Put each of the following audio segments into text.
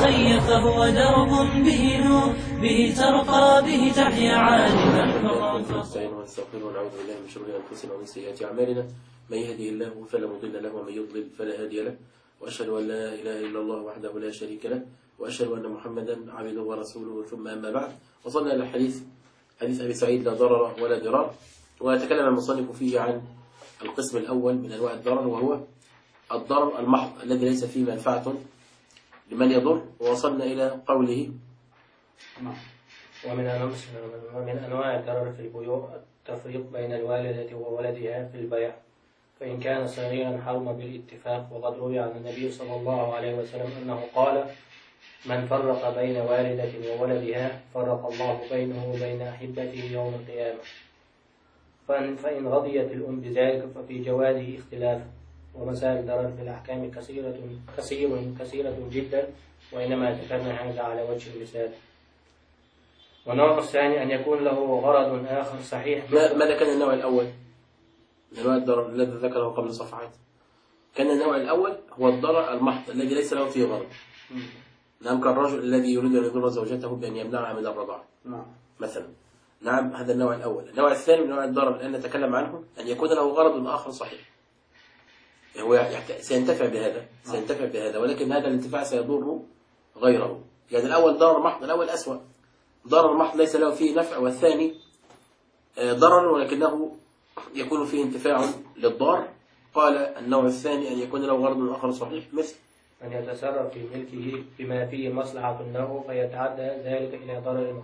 الخير فهو درب به نور، به ترقى به تحيا عالما. نستعين ونستغفر ونعوذ بالله من شرور انفسنا ومن سيئات اعمالنا، من يهده الله فلا مضل له ومن يضلل فلا هادي له، واشهد ان لا اله الا الله وحده لا شريك له، واشهد ان محمدا عبده ورسوله. ثم اما بعد، وصلنا الى حديث ابي سعيد لا ضرر ولا ضرار، وتكلم المصنف فيه عن القسم الاول من انواع الضرر، وهو الضرر المحض الذي ليس فيه منفعه لمن يضر. ووصلنا الى قوله: ومن أنواع الضرر في البيوع التفريق بين الوالدة وولدها في البيع، فإن كان صغيرا حرم بالاتفاق. وقد روي عن النبي صلى الله عليه وسلم أنه قال: من فرق بين والدة وولدها فرق الله بينه وبين أحبته يوم القيامة. فإن رضيت الأم بذلك ففي جوازه اختلاف. ومسائل الضرر في الأحكام كثيرة جدا، وإنما ذكرنا هذا على وجه المثال. والنوع الثاني أن يكون له غرض آخر صحيح. ماذا كان النوع الأول من أنواع الضرر الذي ذكره قبل صفحات؟ كان النوع الأول هو الضرر المحض الذي ليس له فيه غرض. نعم، كالرجل الذي يريد أن يضر زوجته بأن يمنعها من الرضاعة مثلا. نعم، هذا النوع الأول. النوع الثاني من أنواع الضرر الذي نتكلم عنه أن يكون له غرض آخر صحيح. هو سينتفع بهذا، ولكن هذا الانتفاع سيضر غيره. يعني الأول ضرر محض، الأول أسوأ، ضرر محض ليس له فيه نفع، والثاني ضرر ولكنه يكون فيه انتفاع للضار. قال النوع الثاني أن يكون له غرض آخر صحيح، مثل أن يتصرف في ملكه بما فيه مصلحة له فيتعدى ذلك إلى ضرر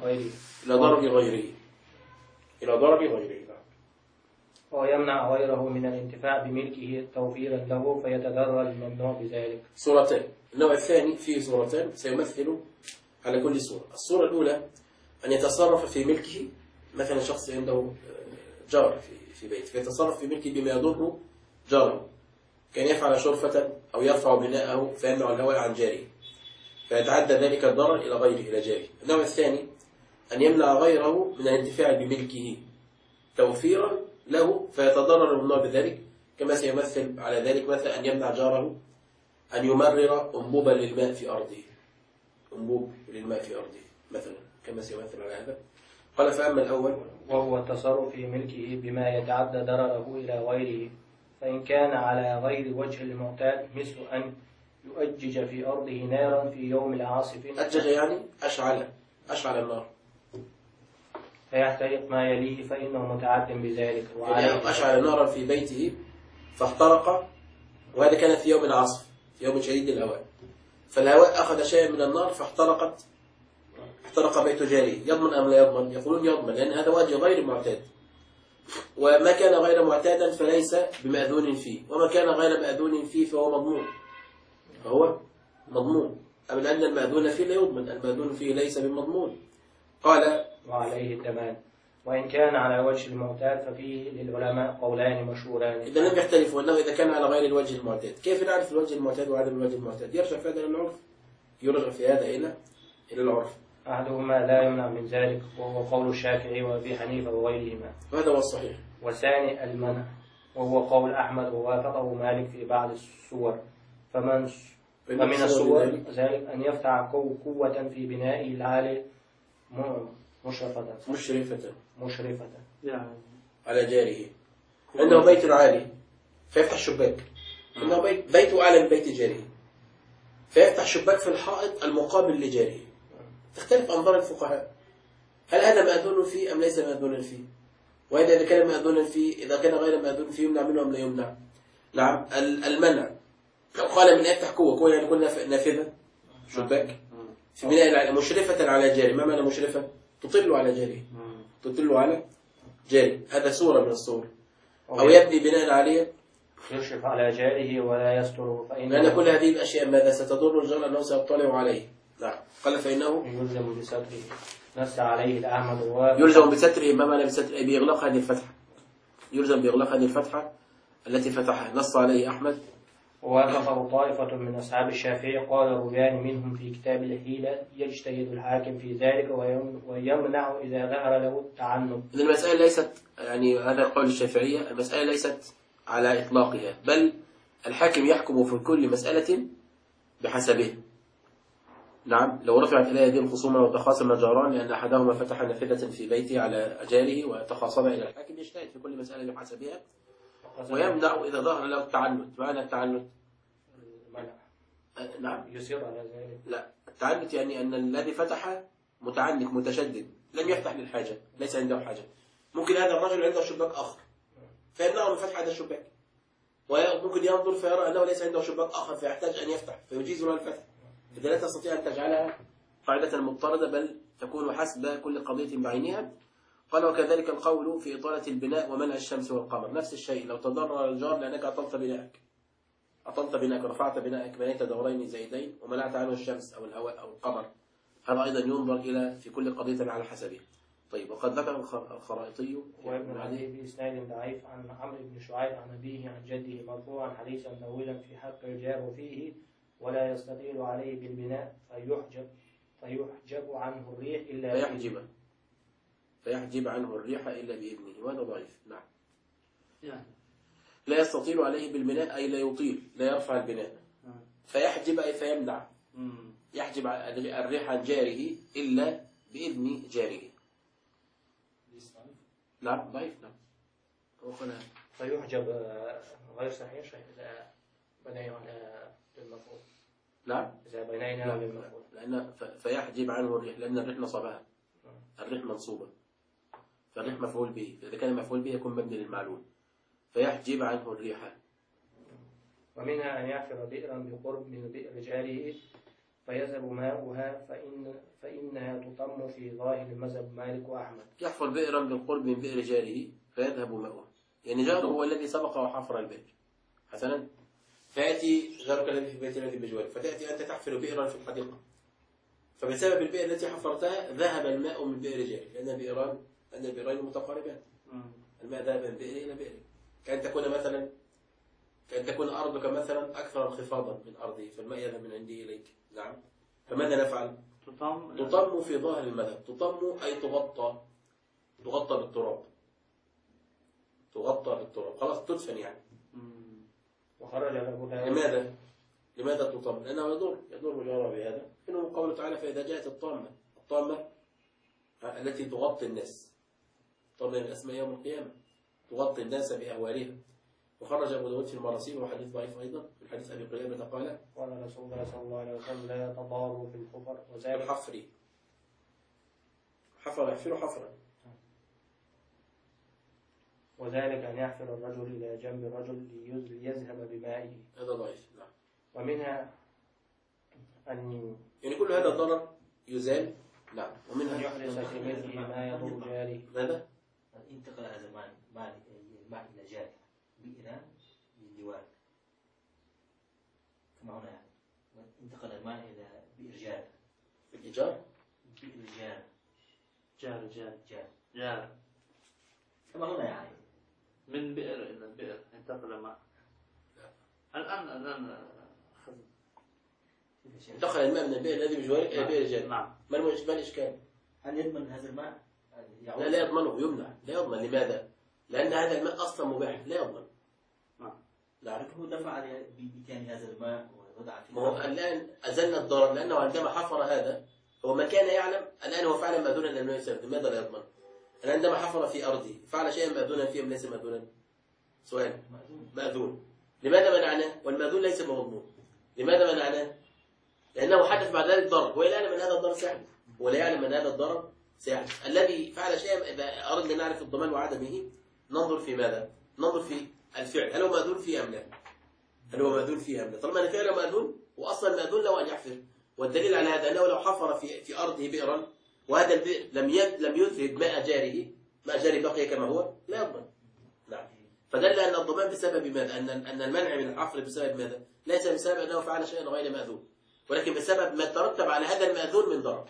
غيره، ويمنع غيره من الانتفاع بملكه توفيرا له فيتضرر الممنوع بذلك. صورتان. النوع الثاني فيه صورتان سيمثل على كل صورة. الصورة الأولى أن يتصرف في ملكه، مثلا شخص عنده جار في بيت، فيتصرف في ملكه بما يضر جاره، كان يفعل شرفة أو يرفع بناءه فيمنع الهواء عن جاره، فيتعدى ذلك الضرر إلى غيره، إلى جاره. النوع الثاني أن يمنع غيره من الانتفاع بملكه توفيرا له فيتضرر الممنوع بذلك، كما سيمثل على ذلك مثلا أن يمنع جاره أن يمرر أنبوبا للماء في أرضه، أنبوب للماء في أرضه مثلا، كما سيمثل على هذا. قال: فأما الأول وهو التصرف في ملكه بما يتعدى ضرره إلى غيره، فإن كان على غير وجه المعتاد، مثل أن يؤجج في أرضه نارا في يوم العاصف. أجج يعني أشعل النار، فيحترق ما يليه فإنه متعد بذلك. يعني أشعل نارا في بيته فاحترق، وهذا كان في يوم العاصف، في يوم شديد الهواء، فالهواء أخذ شيئا من النار فاحترق بيت جاره. يضمن أم لا يضمن؟ يقولون يضمن، لأن هذا وجه غير معتاد، وما كان غير معتادا فليس بمأذون فيه، وما كان غير مأذون فيه فهو مضمون. أما لأن المأذون فيه لا يضمن، المأذون فيه ليس بمضمون. قال: وعليه الضمان. وإن كان على وجه المعتاد ففيه للعلماء قولان مشهوران. إذا لم يختلفوا أنه إذا كان على غير الوجه المعتاد. كيف نعرف الوجه المعتاد وعدم الوجه المعتاد؟ يرجع في هذا للعرف، يرجع في هذا إلى العرف. أحدهما لا يمنع من ذلك، وهو قول الشافعي وأبي حنيفة وغيرهما، وهذا هو الصحيح. والثاني المنع، وهو قول أحمد ووافقه مالك في بعض الصور. فمن الصور ذلك أن يفتح قوة في بنائه العالي مشرفة يعني على جاره. عنده بيت عالي فيفتح شباك، عنده بيته أعلى من بيت جاره، فيفتح شباك في الحائط المقابل لجاره. تختلف أنظار الفقهاء، هل هذا مأذون فيه أم ليس مأذون فيه؟ وإذا إذا كان مأذون فيه، إذا كان غير مأذون فيه يمنع منه أم لا يمنع؟ نعم، المنع قال من يفتح قوة يعني كل نافذة شباك في بناء مشرفة على جاره. ما معنى مشرفة؟ تطل على جاره، هذا صورة من الصور. أو يبني بناء عليه يشرف على جاره ولا يستره، لأن كل هذه الأشياء ماذا ستضر الجار أنه سيطلع عليه. نعم. قال: فإنه يلزم بستره، نص عليه الأحمد يلزم بستره. ما معنى بستره؟ بإغلاق هذه الفتحة، يلزم بإغلاق هذه الفتحة التي فتحها، نص عليه أحمد. ووافقه طائفة من أصحاب الشافعي، قال الربياني منهم في كتاب الحيلة: يجتهد الحاكم في ذلك ويمنع إذا ظهر له التعنت. المسألة ليست، يعني هذا قول الشافعية، المسألة ليست على إطلاقها، بل الحاكم يحكم في كل مسألة بحسبه. نعم، لو رفعت إلى يدي الخصومة وتخاصم جاران لأن أحدهما فتح نافذة في بيته على جاره وتخاصم إلى الحاكم، يجتهد في كل مسألة بحسبها ويمنع إذا ظهر له التعنت. معنى التعنت المنع نعم يصر على ذلك. لا، التعنت يعني أن الذي فتح متعنت متشدد، لم يفتح للحاجة، ليس عنده حاجة. ممكن هذا الرجل عنده شباك آخر فيمنعه من فتح هذا الشباك، وممكن ينظر فيرى أنه ليس عنده شباك آخر فيحتاج أن يفتح فيجيز له الفتح. إذا لا تستطيع أن تجعلها قاعدة مضطردة بل تكون حسب كل قضية بعينها. قال وكذلك القول في إطالة البناء ومنع الشمس والقمر، نفس الشيء. لو تضرر الجار لأنك أطلت بناءك رفعت بناءك، بنيت دورين زيدين ومنعت عنه الشمس أو الهواء أو القمر، هذا أيضا ينظر إلى في كل قضية على حسبه. طيب، وقد ذكر الخرائطي وابن علي بإسناد ضعيف عن عمرو بن شعيب عن أبيه عن جده مرفوعا حديثا طويلا في حق الجار فيه ولا يستطيل عليه بالبناء فيحجب عنه الريح إلا فيحجب عنه الريح إلا بإذنه، وهذا ضعيف. نعم، يعني لا يستطيل عليه بالبناء أي لا يطيل، لا يرفع البناء. فيحجب أي فيمنع، يحجب الريح عن جاره إلا بإذن جاره. نعم، ضعيف. نعم، فيحجب غير صحيح إذا بنينا للمفعول. نعم، إذا بنينا للمفعول لأن فيحجب عنه الريح لأن الريح نصبها، الريح منصوبة، فالريح مفعول به، إذا كان مفعول به يكون مبني للمعلول. فيحجب عنه الريح. ومنها أن يحفر بئرا بقرب من بئر جاره فيذهب ماؤها فإنها تطم في ظاهر المذهب مالك وأحمد. يحفر بئرا بالقرب من بئر جاره فيذهب ماؤها، يعني جاره هو الذي سبق وحفر البئر. حسنا، فيأتي جارك الذي في بيت الذي بجوارك، فتأتي أنت تحفر بئرا في الحديقة، فبسبب البئر التي حفرتها ذهب الماء من بئر جارك، لأن البئرين متقاربان. الماء ذهب من بئر إلى بئر. كأن تكون أرضك مثلا أكثر انخفاضا من أرضه، فالماء يذهب من عندي إليك. نعم، فماذا نفعل؟ تطم في ظاهر المذهب. تطم أي تغطى بالتراب، خلاص تدفن يعني. وخرج أبو داود. لماذا تطم؟ لأنه يضر جاره بهذا. إنه قوله تعالى فإذا جاءت الطامة التي تغطي الناس، طامة من أسماء يوم القيامة، تغطي الناس بأهوالها. وخرج أبو داود في المراسيل وحديث ضعيف أيضا من حديث أبي قلابة قال رسول الله صلى الله عليه وسلم لا يتضاروا في الحفر وذلك الحفر. يحفر حفرا، وذلك أن يحفر الرجل إلى جنب الرجل ليذهب بمائه، هذا ضعيف. نعم، ومنها أن يعني كل هذا الضرر يزال. نعم، ومنها أن يحدث في ملكه ما يضر جاره. ماذا؟ انتقل هذا الماء إلى جاره بئران للجوار كما هنا، يعني انتقل الماء إلى بئر جار. الإيجار بئر جار كما هنا، يعني من بئر إلى بئر انتقل الماء. الآن دخل الماء من البئر الذي بجوارك إلى بئر جارك. نعم، ما الإشكال؟ هل يضمن هذا الماء؟ لا يضمنه، يمنع. لا يضمن. لماذا؟ لأن هذا الماء أصلا مباح، لا يضمن. لكن هو دفع بإمكان هذا الماء ووضع فيه. ما هو الآن أزلنا الضرر، لأنه عندما حفر هذا هو ما كان يعلم. الآن هو فعلا مأذونا لأنه يسرد. لماذا لا يضمن؟ الآن عندما حفر في أرضه فعل شيئا مأذونا فيه أم ليس مأذونا؟ سؤال. مأذون. لماذا منعناه؟ والمأذون ليس بمضمون. لماذا منعناه؟ لأنه حدث بعد ذلك ضرر، هو لا يعلم أن هذا الضرر سيحدث، هو لا يعلم أن هذا الضرر سيحدث. الذي فعل شيئا إذا أردنا نعرف الضمان وعدمه ننظر في ماذا؟ ننظر في الفعل، هل هو مأذون فيه أم لا؟ طالما أن فعله مأذون وأصلا مأذون له أن يحفر. والدليل على هذا أنه لو حفر في أرضه بئرا وهذا البئر لم يذهب ماء جاره بقي كما هو، لا يضمن. نعم، فدل أن الضمان بسبب ماذا؟ أن المنع من الحفر بسبب ماذا؟ ليس بسبب أنه فعل شيئا غير مأذون، ولكن بسبب ما ترتب على هذا المأذون من ضرر.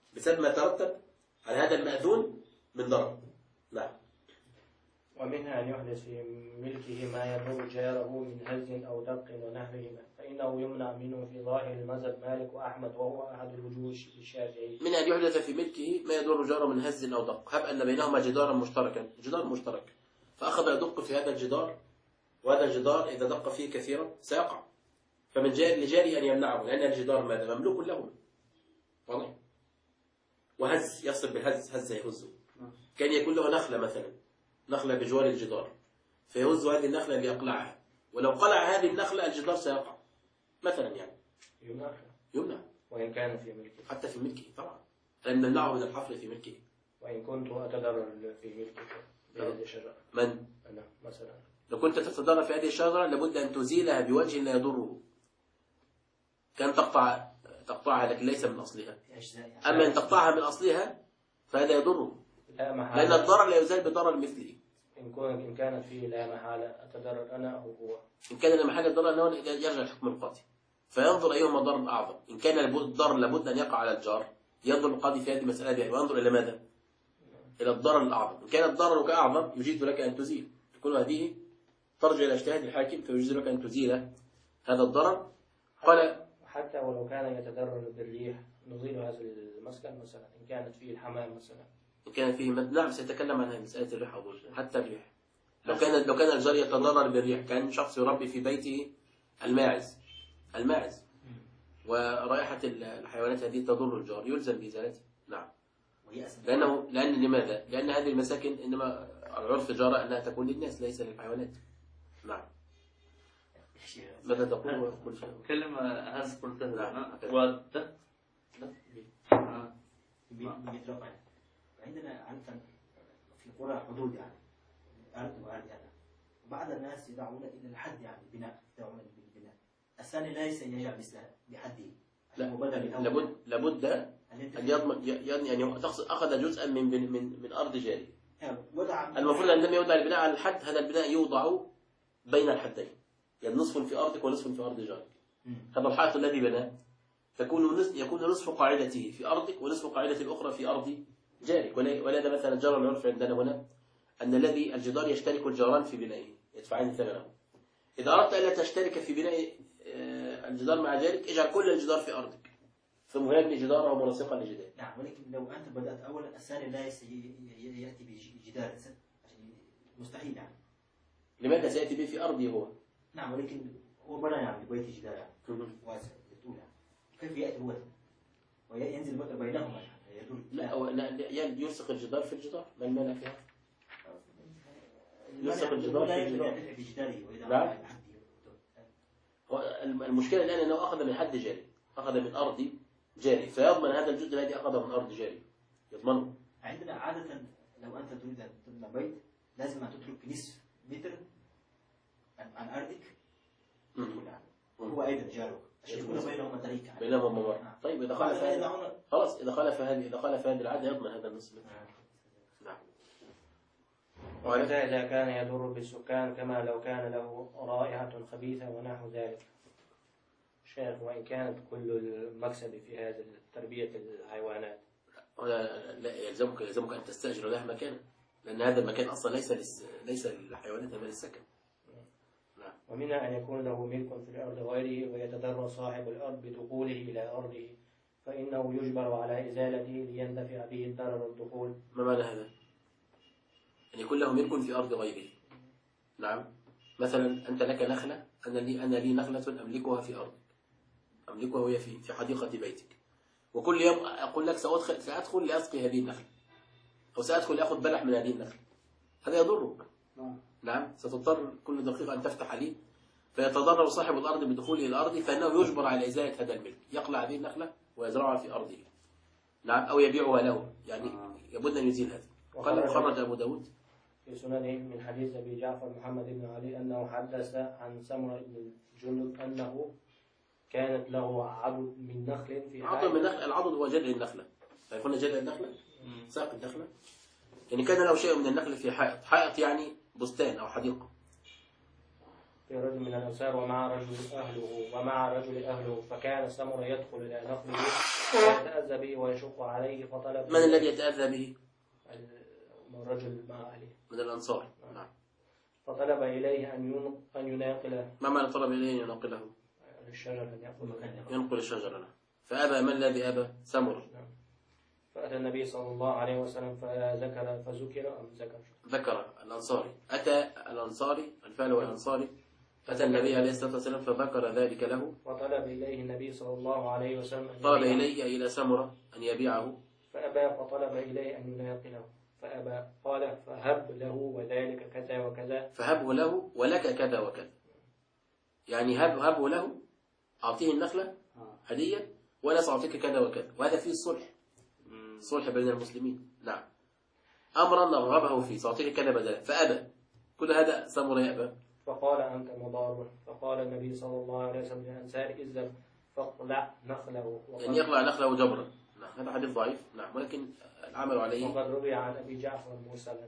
نعم. ومنها أن يحدث في ملكه ما يضر جاره من هز أو دق ونحوهما، فإنه يمنع منه في ظاهر المذهب مالك وأحمد، وهو أحد الوجوه الشافعي. من أن يحدث في ملكه ما يضر جاره من هز أو دق. هب أن بينهما جدار مشترك فأخذ يدق في هذا الجدار، وهذا الجدار إذا دق فيه كثيرا سيقع، فمن لجاري أن يمنعه، لأن الجدار ماذا؟ مملوك له، واضح؟ وهز يصل بالهز، هز يهزه. كان يكون له نخلة مثلا، نخلة بجوار الجدار، فيهز هذه النخلة ليقلعها، ولو قلع هذه النخلة الجدار سيقع مثلا، يعني يمنع وإن كان في ملكه، حتى في ملكه طبعا، لأن نمنعه من الحفر في ملكه. وإن كنت أتضرر في ملكك بهذه الشجرة، من؟ أنا مثلا لو كنت تتضرر في هذه الشجرة لابد أن تزيلها بوجه لا يضره، كان تقطعها لكن ليس من أصلها. أما أن تقطعها من أصلها فهذا يضره، لا محالة، لأن الضرر لا يزال بضرر مثله. إن كانت فيه لا محالة أتضرر أنا أو هو. إن كان لا محالة الضرر أنه يرجع الحكم القاضي، فينظر أيهما ضرر أعظم. إن كان الضرر لابد أن يقع على الجار ينظر القاضي في هذه المسألة دي وينظر إلى ماذا؟ إلى الضرر الأعظم. إن كان الضرر أعظم يجيز لك أن تزيل، تكون هذه ترجع إلى اجتهاد الحاكم فيجيز لك أن تزيل هذا الضرر. قال حتى ولو كان يتضرر بالريح نزيل هذا المسكن مثلا، إن كانت فيه الحمام مثلا. إن كان فيه نعم سيتكلم عن مسألة الريح أو حتى الريح. لو كان الجار يتضرر بالريح، كان شخص يربي في بيته الماعز ورائحة الحيوانات هذه تضر الجار يلزم بإزالته. نعم. لأن لماذا؟ لأن هذه المساكن إنما العرف جرى أنها تكون للناس ليس للحيوانات. نعم. ماذا تقول؟ كلمة هز قلتها. نعم. بيترفع. عندنا عادة في قرى حدود يعني أرض وأرض يعني، بعض الناس يدعون إلى الحد يعني بناء، يدعون بالبناء. الثاني ليس يجعل مثله بحده. لا، لابد أن يضمن يعني أخذ جزءا من أرض جاري. المفروض أن لم يوضع البناء على الحد، هذا البناء يوضع بين الحدين، يعني نصف في أرضك ونصف في أرض جارك. هذا الحائط الذي بناه يكون نصف قاعدته في أرضك ونصف قاعدة الأخرى في أرض جارك. ولهذا مثلا جرى العرف عندنا هنا أن الجدار يشترك الجاران في بنائه يدفعان ثمنه. إذا أردت ألا تشترك في بناء الجدار مع جارك اجعل كل الجدار في أرضك ثم يبني جداره ملاصقا لجداره. نعم، ولكن لو أنت بدأت أولا الثاني لا يأتي بجدار مستحيل يعني. لماذا سيأتي به في أرضه هو؟ نعم، ولكن هو بنى يعني بيت جدار يعني واسع يطول يعني، كيف يأتي هو وينزل بينهما يعني يدور؟ لا يلصق الجدار في الجدار، ما المانع فيها؟ يلصق الجدار في الجدار. نعم. المشكلة الآن أنه أخذ من حد جاري، أخذ من أرض جاري، فيضمن هذا الجزء الذي أخذه من أرض جاري يضمنه. عندنا عادة لو أنت تريد أن تبنى بيت لازم أن تترك نصف متر عن أرضك هو أيضا جارك عشان يكون بينهما طريق بينهما ممر. طيب إذا خالف هذه العادة يضمن هذا النصف متر. نعم. وهذا إذا كان يضر بالسكان كما لو كان له رائحة خبيثة ونحو ذلك. شيخ، وإن كانت كل المكسب في هذا تربية الحيوانات لا يلزمك أن تستأجر له مكانا، لأن هذا المكان أصلا ليس للحيوانات بل للسكن. نعم. ومنها أن يكون له ملك في الأرض غيره ويتضرر صاحب الأرض بدخوله إلى أرضه فإنه يجبر على إزالته ليندفع به الضرر الدخول. ما معنى هذا؟ أن يكون له ملك في أرض غيره. نعم. مثلا أنت لك نخلة، أنا لي نخلة أملكها في أرضك، أملكها وهي في حديقة بيتك، وكل يوم أقول لك سأدخل لأسقي هذه النخلة أو سأدخل لأخذ بلح من هذه النخلة، هذا يضرك. نعم. ستضطر كل دقيقة أن تفتح عليه، فيتضرر صاحب الأرض بدخوله إلى الأرض، فإنه يجبر على إزالة هذا الملك، يقلع هذه النخلة ويزرعها في أرضه. نعم. أو يبيعها له، يعني يبد أن يزيل هذا. قال خرج أبو داود في سننه من حديث أبي جعفر محمد بن علي أنه حدث عن سمرة بن الجندب أنه كانت له عضد من نخل في عضد من نخل. العضد هو جذع النخلة، فيكون جذع النخلة ساق النخلة، يعني كان له شيء من النخل في حائط يعني بستان أو حديقة. في رجل من الأنصار ومع رجل أهله فكان سمرة يدخل إلى نخله ويتأذى به ويشق عليه فطلب. من الذي يتأذى به؟ من رجل مع أهله من الأنصار. نعم. فطلب إليه أن يناقله. ما معنى طلب إليه أن يناقله؟ الشجرة ينقل الشجرة. فأبى. من الذي أبى؟ سمر. فأتى النبي صلى الله عليه وسلم فذكر الأنصاري. أتى الأنصاري، الفعل والأنصاري أتى النبي عليه الصلاة والسلام فذكر ذلك له، وطلب إليه النبي صلى الله عليه وسلم أن طلب يبيعه. إليه إلى سمرة أن يبيعه، فأبى، فطلب إليه أن يناقله فأبى. قال فهب له وذلك كذا وكذا. فهبه له ولك كذا وكذا، يعني هبه له، أعطيه النخلة هدية وأنا سأعطيك كذا وكذا، وهذا فيه الصلح، صلح بين المسلمين. نعم، أمرا نرغبه فيه، سأعطيك كذا بدلا، فأبى. كل هذا سمرة يأبى. فقال أنت مضار. فقال النبي صلى الله عليه وسلم للأنصار إذا فاقلع نخله. يعني يقلع نخله جبرا. نعم، هذا حديث ضعيف. نعم، ولكن العمل عليه. وقد روي عن أبي جعفر مرسلا.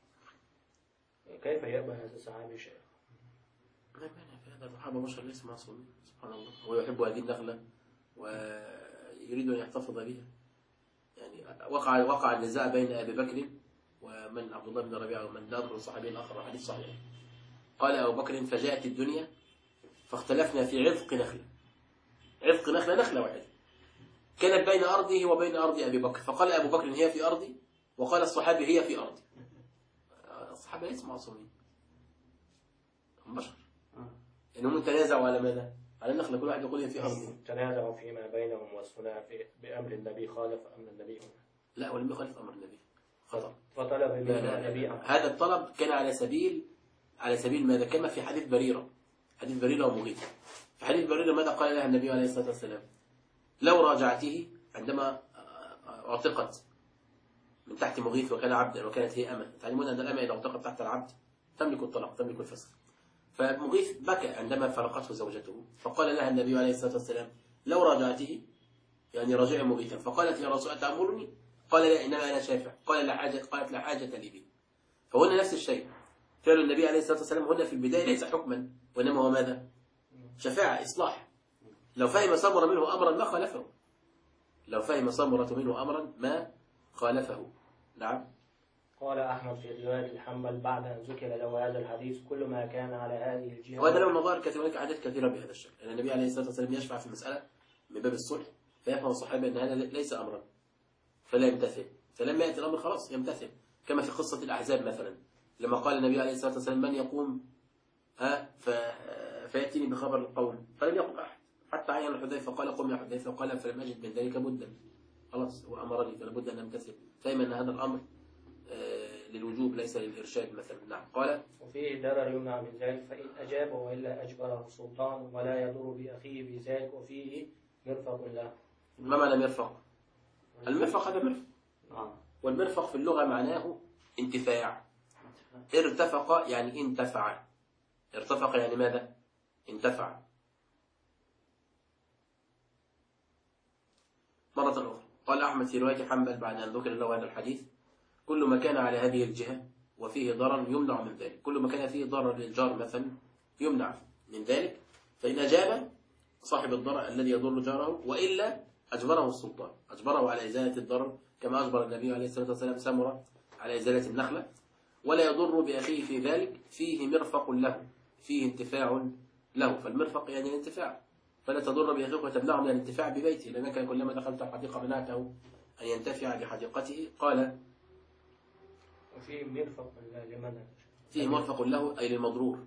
كيف يأبى هذا الصحابي شيء؟ ما مانع في هذا، الصحابة بشر ليس معصومين، سبحان الله، ويحب هذه النخلة ويريد أن يحتفظ بها. يعني وقع النزاع بين أبي بكر ومن عبد الله بن ربيعة ومن نذكر الصحابي الآخر، حديث صحيح. قال أبو بكر فجاءت الدنيا فاختلفنا في عذق نخلة. عذق نخلة، نخلة واحدة كانت بين أرضه وبين أرض أبي بكر، فقال أبو بكر هي في أرضي، وقال الصحابي هي في أرضي. الصحابة ليسوا معصومين، هم بشر. إنهم تنازعوا على ماذا؟ على النخلة، كل واحد يقول هي في أرضي. تنازعوا فيما بينهم والصناع بأمر النبي، خالف أمر النبي. لا، ولم يخالف أمر النبي، خطأ. فطلب لا منه لا النبي لا. هذا الطلب كان على سبيل ماذا؟ كما في حديث بريرة، حديث بريرة ومغيث. في حديث بريرة ماذا قال لها النبي عليه الصلاة والسلام؟ لو راجعته عندما اعتقت من تحت مغيث وكان عبدا وكانت هي أمة. تعلمون أن الأمة إذا اعتقت تحت العبد تملك الطلاق، تملك الفسخ. فمغيث بكى عندما فرقته زوجته، فقال لها النبي عليه الصلاة والسلام لو راجعته، يعني راجع مغيثا. فقالت يا رسول أتأمرني؟ قال لا، إنما أنا شافع. قالت لا حاجة لي به. فهنا نفس الشيء، فعل النبي عليه الصلاة والسلام هنا في البداية ليس حكما، وإنما هو ماذا؟ شفاعة، إصلاح. لو فهم سمرة منه أمرا ما خالفه، لو فهم سمرة منه أمرا ما خالفه. نعم. قال أحمد في رواية الحنبل بعد أن ذكر له هذا الحديث كل ما كان على هذه الجهة. وهذا له نظائر كثيرة، هناك أحاديث كثيرة بهذا الشكل، لأن النبي عليه الصلاة والسلام يشفع في مسألة من باب الصلح، فيفهم الصحابة أن هذا ليس أمرا فلا يمتثل، فلما يأتي الأمر خلاص يمتثل. كما في قصة الأحزاب مثلا، لما قال النبي عليه الصلاة والسلام من يقوم فيأتيني بخبر القوم، فلم يقم أحد حتى عين حذيفة قال قم يا حذيفة، قال فلم أجد من ذلك بدا، خلاص هو أمرني فلا بد أن أمتثل. فهم أن هذا الأمر للوجوب ليس للإرشاد مثلا. نعم. قال وفيه ضرر يمنع من ذلك، فإن أجاب وإلا أجبره السلطان ولا يضر بأخيه بذلك، وفيه مرفق له. ما معنى مرفق؟ المرفق هذا مرفق، والمرفق في اللغة معناه انتفاع. ارتفق يعني انتفع، ارتفق يعني ماذا؟ انتفع. مرة أخرى قال أحمد في رواية حنبل بعد أن ذكر له هذا الحديث كل ما كان على هذه الجهة وفيه ضرر يمنع من ذلك، كل ما كان فيه ضرر للجار مثلا يمنع من ذلك، فإن أجاب صاحب الضرر الذي يضر جاره وإلا أجبره السلطان، أجبره على إزالة الضرر كما أجبر النبي عليه الصلاة والسلام سمرة على إزالة النخلة، ولا يضر بأخيه في ذلك، فيه مرفق له، فيه انتفاع له. فالمرفق يعني الانتفاع، فلا تضر بأخيك وتمنعه من الانتفاع ببيته، لأنك كلما دخلت الحديقة منعته أن ينتفع بحديقته. قال وفيه مرفق لمن؟ فيه مرفق له أي للمضرور،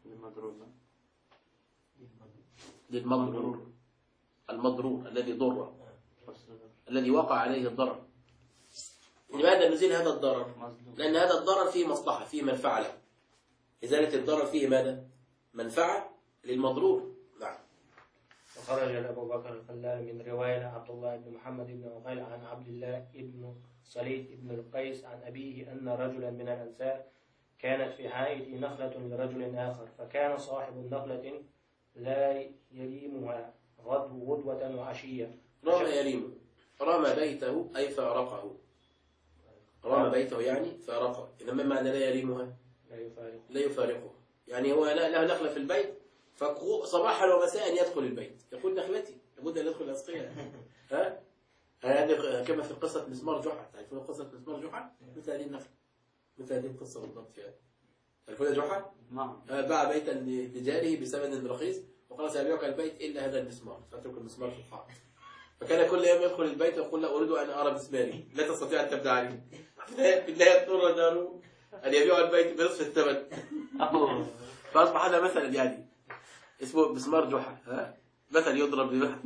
للمضرور المضرور الذي ضر، الذي وقع عليه الضرر. لماذا نزيل هذا الضرر؟ لأن هذا الضرر فيه مصلحة، فيه منفعة له. إزالة الضرر فيه ماذا؟ منفعة للمضرور. نعم. وخرج أبو بكر الخلال من رواية عبد الله بن محمد بن عقيل عن عبد الله بن صليت بن القيس عن أبيه أن رجلا من الأنصار كانت في حائط نخلة لرجل آخر، فكان صاحب النخلة لا يليمها غدوة وعشية. رمى يليمه، رمى بيته أي فارقه، رمى بيته يعني فارقه. إذا ما معنى لا يليمها؟ لا يفارقه، يعني هو له نخلة في البيت فصباحا ومساء يدخل البيت يقول نخلتي لابد أن يدخل أسقيها. يعني كما في قصة مسمار جحا، تعرفون قصة مسمار جحا؟ مثل هذه النخلة، مثل هذه القصة بالضبط فيها. تعرفون جحا؟ نعم. باع بيتا لجاره بثمن رخيص وقال سأبيعك البيت إلا هذا المسمار، فاترك المسمار في الحائط. فكان كل يوم يدخل البيت ويقول لا أريد أن أرى مسماري، لا تستطيع أن تبدأ عليه. بالله يضطر جاره أن يبيع البيت بنصف الثمن. فأصبح هذا مثلا يعني اسمه مسمار جحا. ها مثل يضرب بمثل.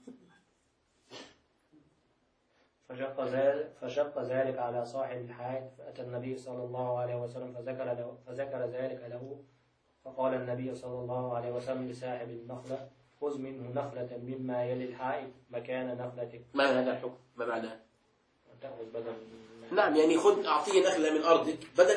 فشق ذلك على صاحب الحائط، فأتى النبي صلى الله عليه وسلم فذكر ذلك له، فقال النبي صلى الله عليه وسلم لصاحب النخلة: خذ منه نخلة مما يلي الحائط مكان نخلتك. ما هذا الحكم؟ ما معناه؟ تأخذ بدل. نعم، يعني خذ أعطيه نخلة من أرضك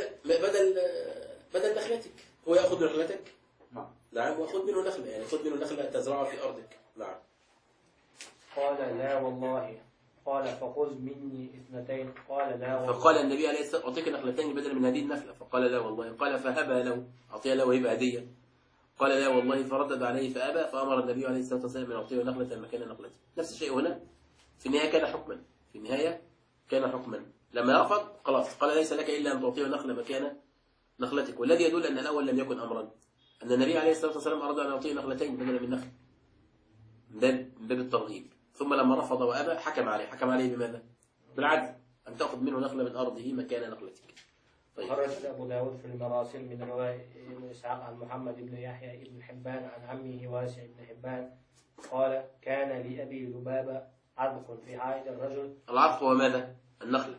بدل نخلتك. هو يأخذ نخلتك. نعم، وخذ منه نخلة، يعني خذ منه نخلة تزرعها في أرضك. نعم. قال: لا والله. قال: فخذ مني 2. قال: لا والله. فقال النبي عليه الصلاة والسلام: أعطيك نخلتين بدلا من هذه النخلة. فقال: لا والله. قال: فهبى له، أعطيها له هبة هدية. قال: لا والله. فردد عليه فأبى، فأمر النبي عليه الصلاة والسلام أن يعطيه نخلة مكان نخلته. نفس الشيء هنا، في النهاية كان حكما. لما رفض خلاص قال: ليس لك إلا أن تعطيه نخلة مكان نخلتك. والذي يدل أن الأول لم يكن أمرا، أن النبي عليه الصلاة والسلام أراد أن يعطيه نخلتين بدلا من نخل، من باب الترغيب. ثم لما رفض وأبى حكم عليه بماذا؟ بالعدل، أن تأخذ منه نخلة من أرضه مكان نخلتك. طيب. خرج أبو داود في المراسل من رواية ابن إسحاق عن محمد بن يحيى بن حبان عن عمه واسع بن حبان قال: كان لأبي لبابة عذق في عائد الرجل. العذق هو ماذا؟ النخلة.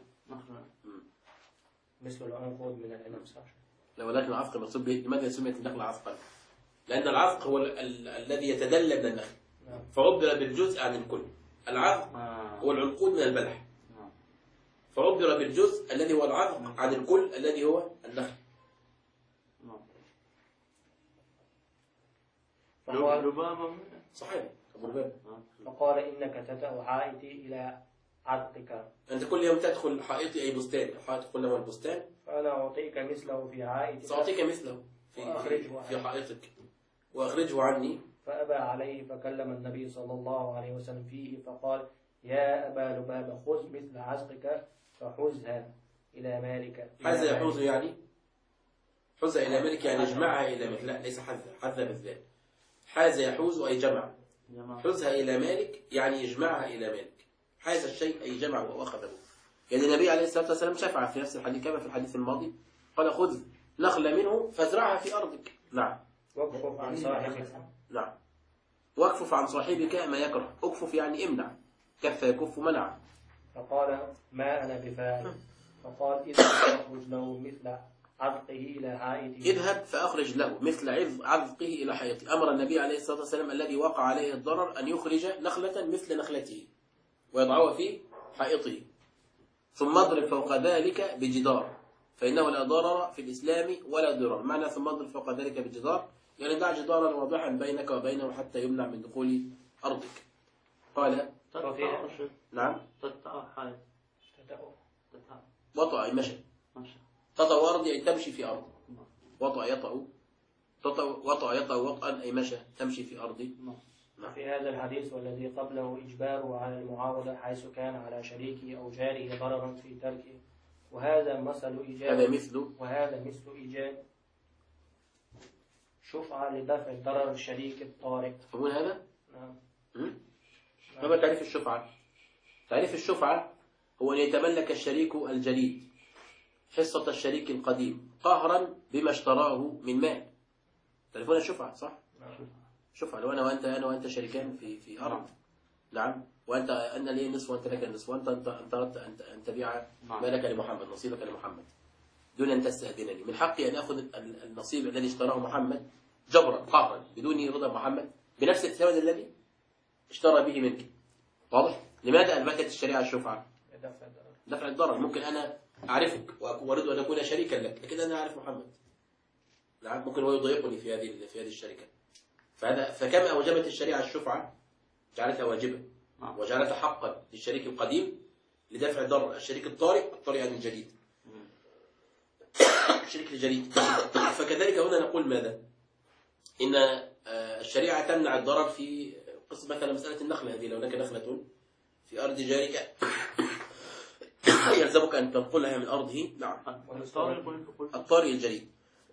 مثل العنقود من العنب. لو ولكن العذق مقصود به. لماذا سميت النخلة عذقا؟ لأن العذق هو الذي يتدلى من النخل، فعبر بالجزء عن الكل. العذق هو العنقود من البلح، فعبر بالجزء الذي هو العذق عن الكل الذي هو النخل. صحيح. أبو لبابة. فقال: إنك تتأو حائطي إلى عذقك. أنت كل يوم تدخل حائطي أي بستان، الحائط قلنا هو البستان. فأنا أعطيك مثله في عائتك. سأعطيك مثله في حائطك وأخرجه عني. فأبى عليه، فكلم النبي صلى الله عليه وسلم فيه فقال: يا أبا لبابة، خذ مثل عذقك فحزها إلى مالك. حز يحوز، يعني حز إلى مالك، يعني اجمعها إلى مالك. لا، ليس حز بالذات. حاز يحوز أي جمع. حزها إلى مالك يعني يجمعها إلى مالك. حاز الشيء أي جمعه وأخذه. يعني النبي عليه الصلاة والسلام شفع في نفس الحديث كما في الحديث الماضي، قال: خذ نخلة منه فازرعها في أرضك. نعم. واكفف عن صاحبك. نعم. واكفف عن صاحبك ما يكره. اكفف يعني امنع. كف يكف منع. فقال: ما أنا بفاعل. فقال: إذا فأخرج له مثل عذقه إلى حائطه. اذهب فأخرج له مثل عذقه إلى حائطه. أمر النبي عليه الصلاة والسلام الذي وقع عليه الضرر أن يخرج نخلة مثل نخلته ويضعها في حائطه، ثم اضرب فوق ذلك بجدار، فإنه لا ضرر في الإسلام ولا ضرر. معنى ثم اضرب فوق ذلك بجدار يعني دع جدارا واضحا بينك وبينه حتى يمنع من دخول أرضك. قال: نعم. وطأ مشى. تطأ أرضي أي تمشي في أرض. وطأ يطأ وطئا أي مشى تمشي في أرضي. في هذا الحديث والذي قبله إجباره على المعاوضة حيث كان على شريكه أو جاره ضررا في تركه، وهذا مثل إيجاد شفعة لدفع ضرر الشريك الطارئ. تفهمون هذا؟ نعم. ما تعريف الشفعة؟ تعريف الشفعة هو أن يتملك الشريك الجديد حصة الشريك القديم قهرا بما اشتراه من مال. تعرفون الشفعة صح؟ شفعة لو أنا وأنت شريكان في أرض. نعم. وأنت أنا لي نصف وأنت لك النصف، وأنت أردت أن تبيع مالك لمحمد، نصيبك لمحمد، دون أن تستأذنني. من حقي أن أخذ النصيب الذي اشتراه محمد جبرا قهرا بدون رضا محمد بنفس الثمن الذي اشترى به منك. واضح؟ لماذا أثبتت الشريعة الشفعة؟ دفع الضرر. ممكن أنا أعرفك وأريد أن أكون شريكا لك، لكن أنا أعرف محمد. نعم. ممكن هو يضايقني في هذه الشركة. فكما أوجبت الشريعة الشفعة جعلتها واجبة وجعلتها حقا للشريك القديم لدفع ضرر الشريك الطارئ عن الجديد. الشريك الجديد. فكذلك هنا نقول ماذا؟ إن الشريعة تمنع الضرر في قسم مثلا مسألة النخلة هذه. لو لك نخلة في أرض جارك يلزمك أن تنقلها من أرضه. نعم. الطارئ الجديد.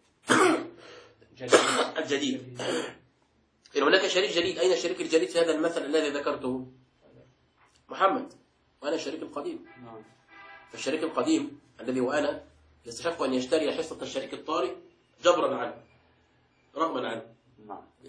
الجديد. إن هناك شريك جديد. أين الشريك الجديد في هذا المثل الذي ذكرته؟ محمد، وأنا الشريك القديم. فالشريك القديم الذي هو أنا يستحق أن يشتري حصة الشريك الطارئ جبرا عنه رغما عنه.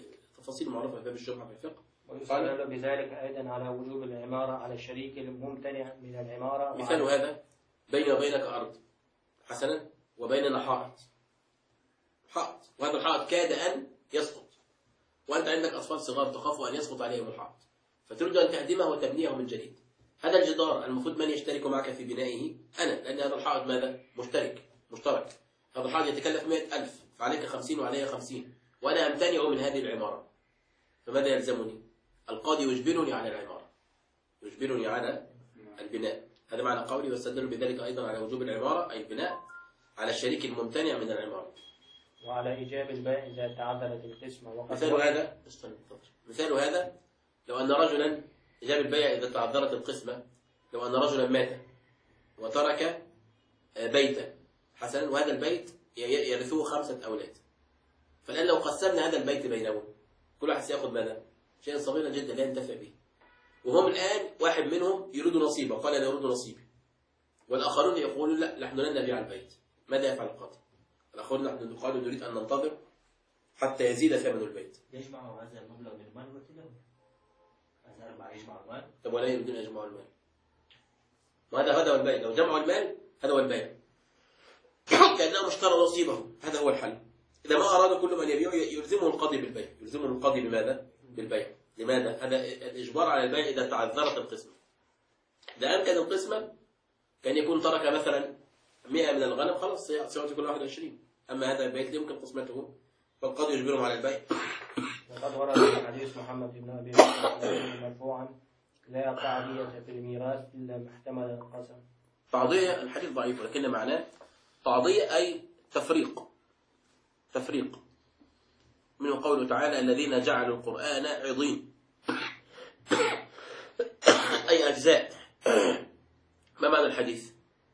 التفاصيل معروفة في باب الشبهة في الفقه. ويستدل بذلك أيضا على وجوب العمارة على الشريك الممتنع من العمارة. مثال هذا بيني وبينك أرض حسنا وبيننا حائط، وهذا الحائط كاد أن يسقط، وأنت عندك أطفال صغار تخاف أن يسقط عليهم الحائط، فتريد أن تهدمه وتبنيه من جديد. هذا الجدار المفروض من يشترك معك في بنائه؟ أنا، لأن هذا الحائط ماذا؟ مشترك. هذا الحائط يتكلف 100,000، فعليك 50 وعلي 50، وأنا أمتنع من هذه العمارة، فماذا يلزمني؟ القاضي يجبرني على العمارة، يجبرني على البناء. هذا معنى قولي واستدل بذلك أيضا على وجوب العمارة أي البناء على الشريك الممتنع من العمارة. وعلى إيجاب البيع إذا تعذرت القسمة. مثال هذا لو أن رجلا إيجاب البيع إذا تعذرت القسمة، لو أن رجلا مات وترك بيتا حسنا، وهذا البيت يرثه 5 أولاد، فالآن لو قسمنا هذا البيت بينهم كل واحد سيأخذ ماذا؟ شيئا صغيرا جدا لا ينتفع به، وهم الآن واحد منهم يريد نصيبه، قال أنا أريد نصيبي، والآخرون يقولون لا نحن لن نبيع البيت. ماذا يفعل القاضي؟ الآخرون نحن قالوا نريد أن ننتظر حتى يزيد ثمن البيت. يجمعوا هذا المبلغ من المال وكذا، هذا 4 يجمعوا المال. طب ولا يريدون يجمعوا المال؟ وهذا هو البيع، لو جمعوا المال هذا هو البيع، كأنهم اشتروا نصيبه، هذا هو الحل. إذا ما أرادوا كل من يبيعوا يلزمه القاضي بالبيع، يلزمه القاضي بماذا؟ بالبيع. لماذا؟ هذا الإجبار على البيع إذا تعذرت القسمة. إذا أمكن القسمة كان يكون ترك مثلا 100 من الغنم، خلاص سيعطي كل واحد 20. أما هذا البيت لا يمكن قسمته، فالقاضي يجبرهم على البيع. وقد ورد في حديث محمد بن أبي بكر مرفوعا لا تعدية في الميراث إلا ما احتمل القسم. تعضية الحديث ضعيف، ولكن معناه تعضية أي تفريق منه قوله تعالى الذين جعلوا القرآن عضين أي أجزاء. ما معنى الحديث؟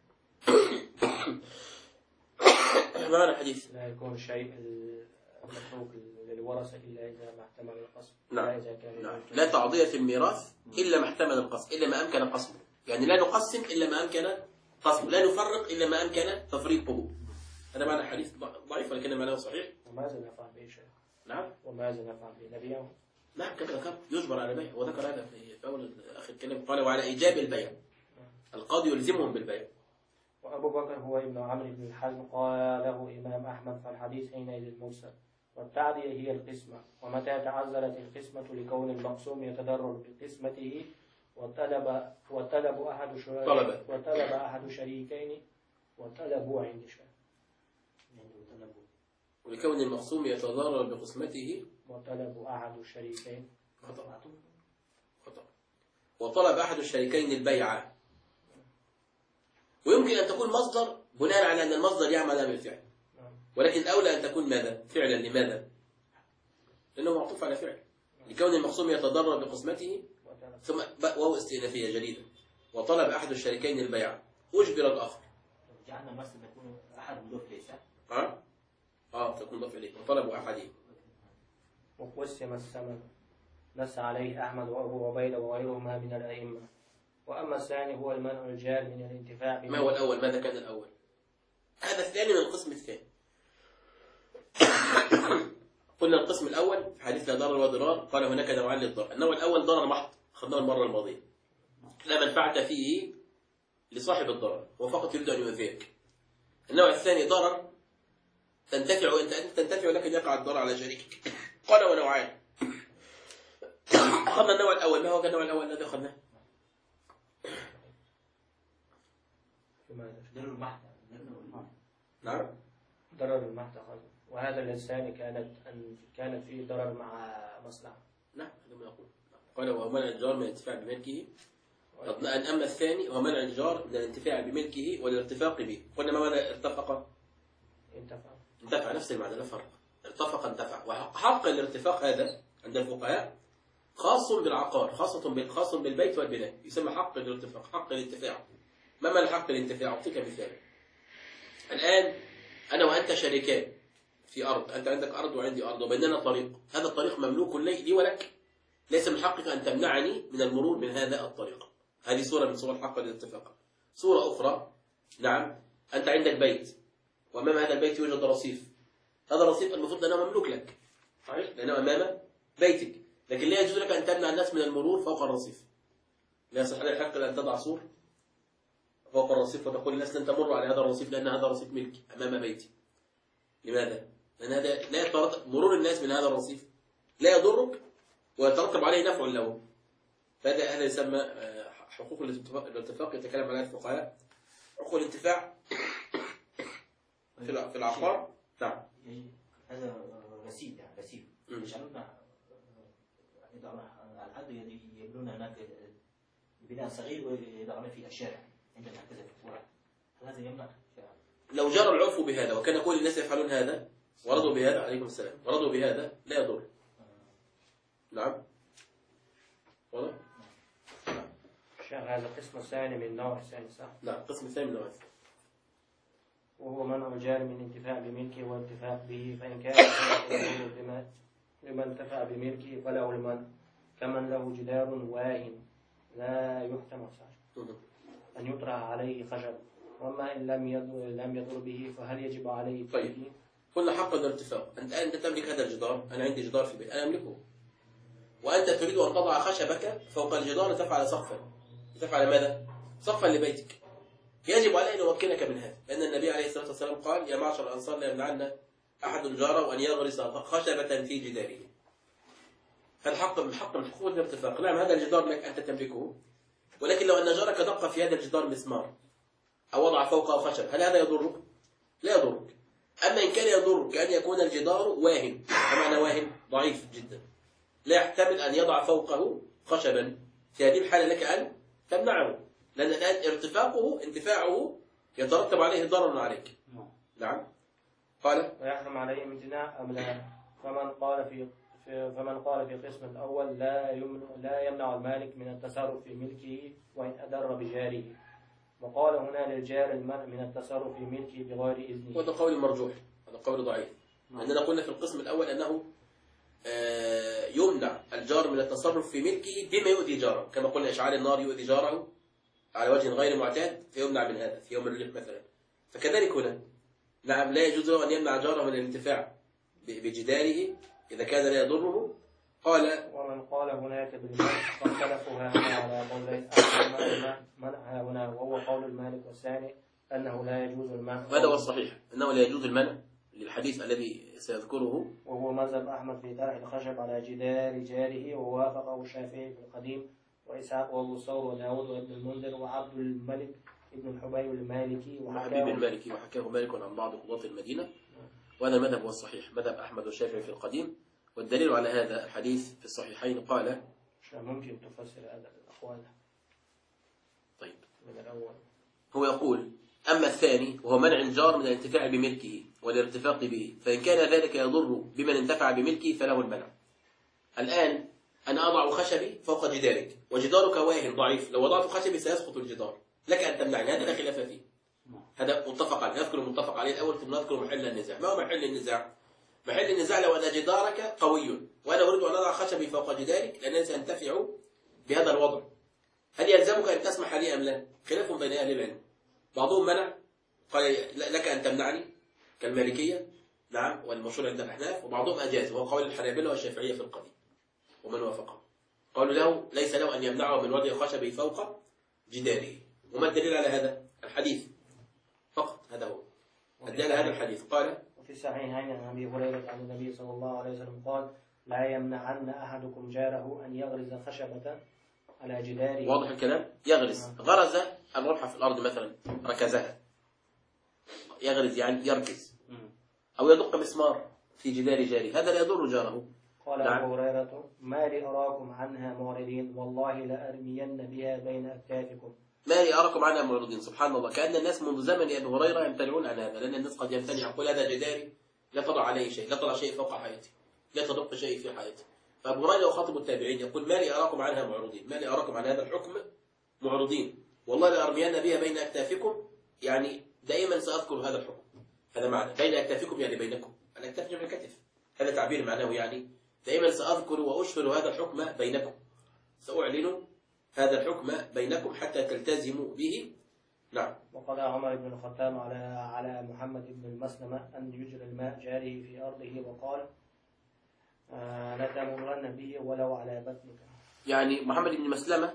ما معنى الحديث؟ لا يكون شيء المتروك للورثة إلا إذا ما احتمل القسم. نعم. لا تعضية في الميراث إلا ما احتمل القسم، إلا ما أمكن قسمه، يعني لا نقسم إلا ما أمكن قسمه، لا نفرق إلا ما أمكن تفريقه. هذا معنى الحديث ضعيف، ولكن معناه صحيح. وماذا نفعل به شيء؟ نعم. وماذا نفعل به نبيعه؟ نعم كما ذكرت يجبر على البيع، وذكر هذا في أول آخر الكلام، قال وعلى إيجاب البيع القاضي يلزمهم بالبيع. وأبو بكر هو ابن عمرو بن الحزم قال له إمام أحمد فالحديث حينئذ مرسل. والتعدية هي القسمة، ومتى تعذرت القسمة لكون المقسوم يتضرر بقسمته وطلب أحد شريكين وطلبوا عند شيء. ولكون المقسوم يتضرر بقسمته وطلب أحد الشريكين خطأ. وطلب أحد الشريكين البيع، ويمكن أن تكون مصدر بناء على أن المصدر يعمل عمل الفعل، ولكن الأولى أن تكون ماذا؟ فعلا. لماذا؟ لأنه معطوف على فعل. لكون المقسوم يتضرر بقسمته، ثم وهو استئنافية جديدة، وطلب أحد الشريكين البيع أجبر الآخر. جعلنا مثلا يكون أحد مضاف ليس. تكون مضاف إليه وطلب أحدهم. وقسم الثمن نص عليه أحمد وأبو عبيدة وغيرهما من الأئمة. وأما الثاني هو المنع الجار من الانتفاع. ما هو الأول؟ ماذا كان الأول؟ هذا الثاني من القسم الثاني. قلنا القسم الأول في حديث لا ضرر وضرار، قال هناك نوعان للضرر. النوع الأول ضرر محض، أخذناه المرة الماضية، لا منفعة فيه لصاحب الضرر، هو فقط يريد أن يؤذيك. النوع الثاني ضرر تنتفع، أنت تنتفع لكن يقع الضرر على شريكك. قال ونوعان. أخذنا النوع الأول. ما هو النوع الأول الذي أخذناه؟ ضرر المحض. نعم. ضرر المحض. وهذا الثاني كانت فيه ضرر مع مصلحة. نعم هذا ما يقول. قال وهو منع الجار من الانتفاع بملكه. أما الثاني هو منع الجار من الانتفاع بملكه والارتفاق به. قلنا ما معنى ارتفق؟ انتفع، نفس المعنى، لا فرق. ارتفق انتفع. وحق الارتفاق هذا عند الفقهاء خاص بالعقار، خاص بالبيت والبناء، يسمى حق الارتفاق، حق الانتفاع. ما معنى حق الانتفاع؟ أعطيك مثال. الآن أنا وأنت شريكان في أرض، أنت عندك أرض وعندي أرض وبيننا طريق، هذا الطريق مملوك لي ولك، ليس من حقك أن تمنعني من المرور من هذا الطريق. هذه صورة من صور حق الاتفاق. صورة أخرى، نعم، أنت عندك بيت وأمام هذا البيت يوجد رصيف، هذا الرصيف المفروض أنه مملوك لك، صحيح؟ لأنه أمام بيتك، لكن لا يجوز لك أن تمنع الناس من المرور فوق الرصيف. لا يصح لك الحق أن تضع سور فوق الرصيف وتقول للناس لن تمروا على هذا الرصيف لأن هذا الرصيف ملكي أمام بيتي. لماذا؟ لأن هذا لا يترتب مرور الناس من هذا الرصيف لا يضرك ويترتب عليه نفع له. هذا يسمى حقوق الاتفاق يتكلم عليها الفقهاء. حقوق الانتفاع في العقار. نعم. هذا رسيد يعني رسيد يجعلون يضعون على الحد يبنون هناك بناء صغير ويضعون في الشارع عندما هكذا في القرى. هل هذا يمنع؟ لو جرى العرف بهذا وكان كل الناس يفعلون هذا ورضوا بهذا عليكم السلام ورضوا بهذا لا يضر. نعم. واضح؟ شيخ هذا القسم الثاني من النوع الثاني صح؟ نعم القسم الثاني من النوع الثاني وهو منع الجار من انتفاع بملكه والانتفاع به، فإن كان لمن انتفع بملكه فله المنع، كمن له جدار واهن لا يحتمل أن يطرح عليه خشب، وما إن لم يضر به فهل يجب عليه طيب قلنا حق الارتفاق. أنت تملك هذا الجدار، أنا عندي جدار في بيت أنا أملكه، وأنت تريد أن تضع خشبك فوق الجدار لتفعل سقفا. لتفعل ماذا؟ سقفا لبيتك. يجب عليه أن يمكنك من هذا، لأن النبي عليه الصلاة والسلام قال: يا معشر الأنصار لا يمنعن أحد جاره أن يغرس خشبة في جداره. فالحق من حقوق الارتفاق. نعم هذا الجدار لك أنت تملكه، ولكن لو أن جارك دق في هذا الجدار مسمار أو وضع فوقه خشب هل هذا يضرك؟ لا يضرك. أما إن كان يضرك أن يكون الجدار واهن، بمعنى واهن ضعيف جدا لا يحتمل أن يضع فوقه خشبا، في هذه الحالة لك أن تمنعه، لأن الآن ارتفاقه انتفاعه يترتب عليه ضرر عليك. نعم. قال ويحرم عليه امتناع أم لا؟ فمن قال في القسم الأول لا يمنع المالك من التصرف في ملكه وإن أدر بجاره، وقال هنا للجار المنع من التصرف في ملكه بغير إذنه. وهذا قول مرجوح، هذا قول ضعيف. لأننا قلنا في القسم الأول أنه يمنع الجار من التصرف في ملكه بما يؤذي جاره، كما قلنا إشعال النار يؤذي جاره على وجه غير معتاد فيمنع من هذا في يوم الريح مثلا. فكذلك هنا نعم لا يجوز له أن يمنع جاره من الانتفاع بجداره إذا كان لا يضره. قال ومن قال هناك بالمنع فاختلفوا هنا على قولين، أحدهما منعها هنا وهو قول المالك، والثاني أنه لا يجوز المنع. هذا هو الصحيح أنه لا يجوز المنع للحديث الذي سيذكره، وهو مذهب أحمد في طرح الخشب على جدار جاره، ووافقه الشافعي في القديم وإسحاق وأبو ثور وداود وابن المنذر وعبد الملك ابن الحبيب المالكي وحبيب المالكي، وحكاه مالك عن بعض قضاة المدينة. وهذا المذهب هو الصحيح، مذهب أحمد والشافعي في القديم. والدليل على هذا الحديث في الصحيحين. قال ممكن تفسر هذا الأقوال. طيب من الأول هو يقول: أما الثاني وهو منع الجار من الانتفاع بملكه والارتفاق به، فإن كان ذلك يضر بمن انتفع بملكه فله المنع. الآن أنا أضع خشبي فوق جدارك وجدارك واهن ضعيف، لو وضعت خشبي سيسقط الجدار، لك أن تمنعني، هذا لا خلاف فيه، هذا متفق عليه. نذكر المتفق عليه الأول ثم نذكر محل النزاع. ما هو محل النزاع؟ محل النزاع لو أن جدارك قوي وأنا أريد أن أضع خشبي فوق جدارك لأنني سأنتفع بهذا الوضع، هل يلزمك أن تسمح لي أم لا؟ خلاف بين أهل العلم. بعضهم منع قال لك أن تمنعني كالمالكية، نعم والمشهور عند الأحناف، وبعضهم أجاز وهو قول الحنابلة والشافعية في القديم ومن وافقه، قالوا له ليس له أن يمنعه من وضع خشبه فوق جداره. وما الدليل على هذا؟ الحديث فقط، هذا هو الدليل على هذا الحديث. قال وفي الصحيحين عن أبي هريرة عن النبي صلى الله عليه وسلم قال: لا يمنعن أحدكم جاره أن يغرز خشبة على جداره. واضح الكلام؟ يغرز، غرز الرمح في الأرض مثلا، ركزها، يغرز يعني يركز، أو يدق مسمار في جدار جاره، هذا لا يضر جاره. قال نعم. أبو هريرة: ما لي أراكم عنها معرضين، والله لأرمين بها بين أكتافكم. ما لي أراكم عنها معرضين. سبحان الله، كأن الناس منذ زمن أبي هريرة يمتنعون عن هذا، لأن الناس قد يمتنع يقول هذا جداري لا تضع عليه شيء، لا تضع شيء فوق حياتي، لا تدق شيء في حياتي. فأبو هريرة يخاطب التابعين يقول: ما لي أراكم عنها معرضين، ما لي أراكم عن هذا الحكم معرضين، والله لأرمين بها بين أكتافكم، يعني دائما سأذكر هذا الحكم. هذا معنى بين أكتافكم يعني بينكم، الأكتاف جمع كتف، هذا تعبير معناه يعني دائما سأذكر وأشهر هذا الحكم بينكم، سأعلن هذا الحكم بينكم حتى تلتزموا به. نعم. وقال عمر بن الخطاب على محمد بن المسلمة أن يجري الماء جاره في أرضه، وقال: لا تمرن به ولو على بطنك. يعني محمد بن مسلمة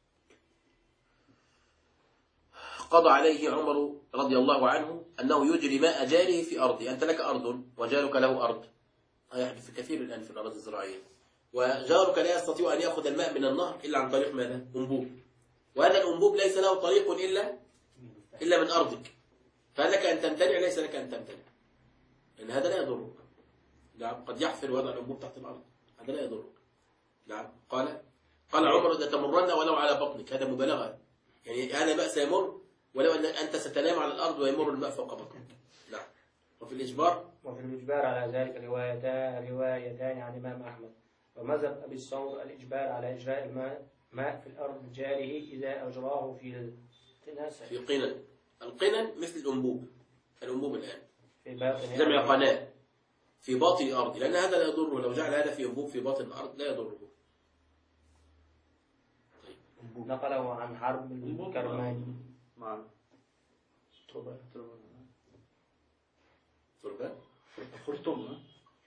قضى عليه عمر رضي الله عنه أنه يجري ماء جاره في أرضه. أنت لك أرض وجارك له أرض، يحدث كثير الآن في الأراضي الزراعية، وجارك لا يستطيع أن يأخذ الماء من النهر إلا عن طريق ماذا؟ أنبوب، وهذا الأنبوب ليس له طريق إلا من أرضك، فلك أن تمتنع، ليس لك أن تمتنع، لأن هذا لا يضرك. نعم، قد يحفر وضع الأنبوب تحت الأرض، هذا لا يضرك. نعم، قال عمر إذا تمرن ولو على بطنك، هذا مبالغة، يعني هذا ماء سيمر ولو أن أنت ستنام على الأرض ويمر الماء فوق بطنك. نعم. وفي الإجبار على ذلك روايتان عن الإمام أحمد. ومذهب أبي الثور الإجبار على إجراء الماء في الأرض جاره إذا أجراه في التناسل. في قنن. القنن مثل الأنبوب الآن في باطن جمع قناة في باطن الأرض، لأن هذا لا يضره، لو جعل هذا في أنبوب في باطن الأرض لا يضره. طيب. نقله عن حرب الكرماني. تربة خرطوم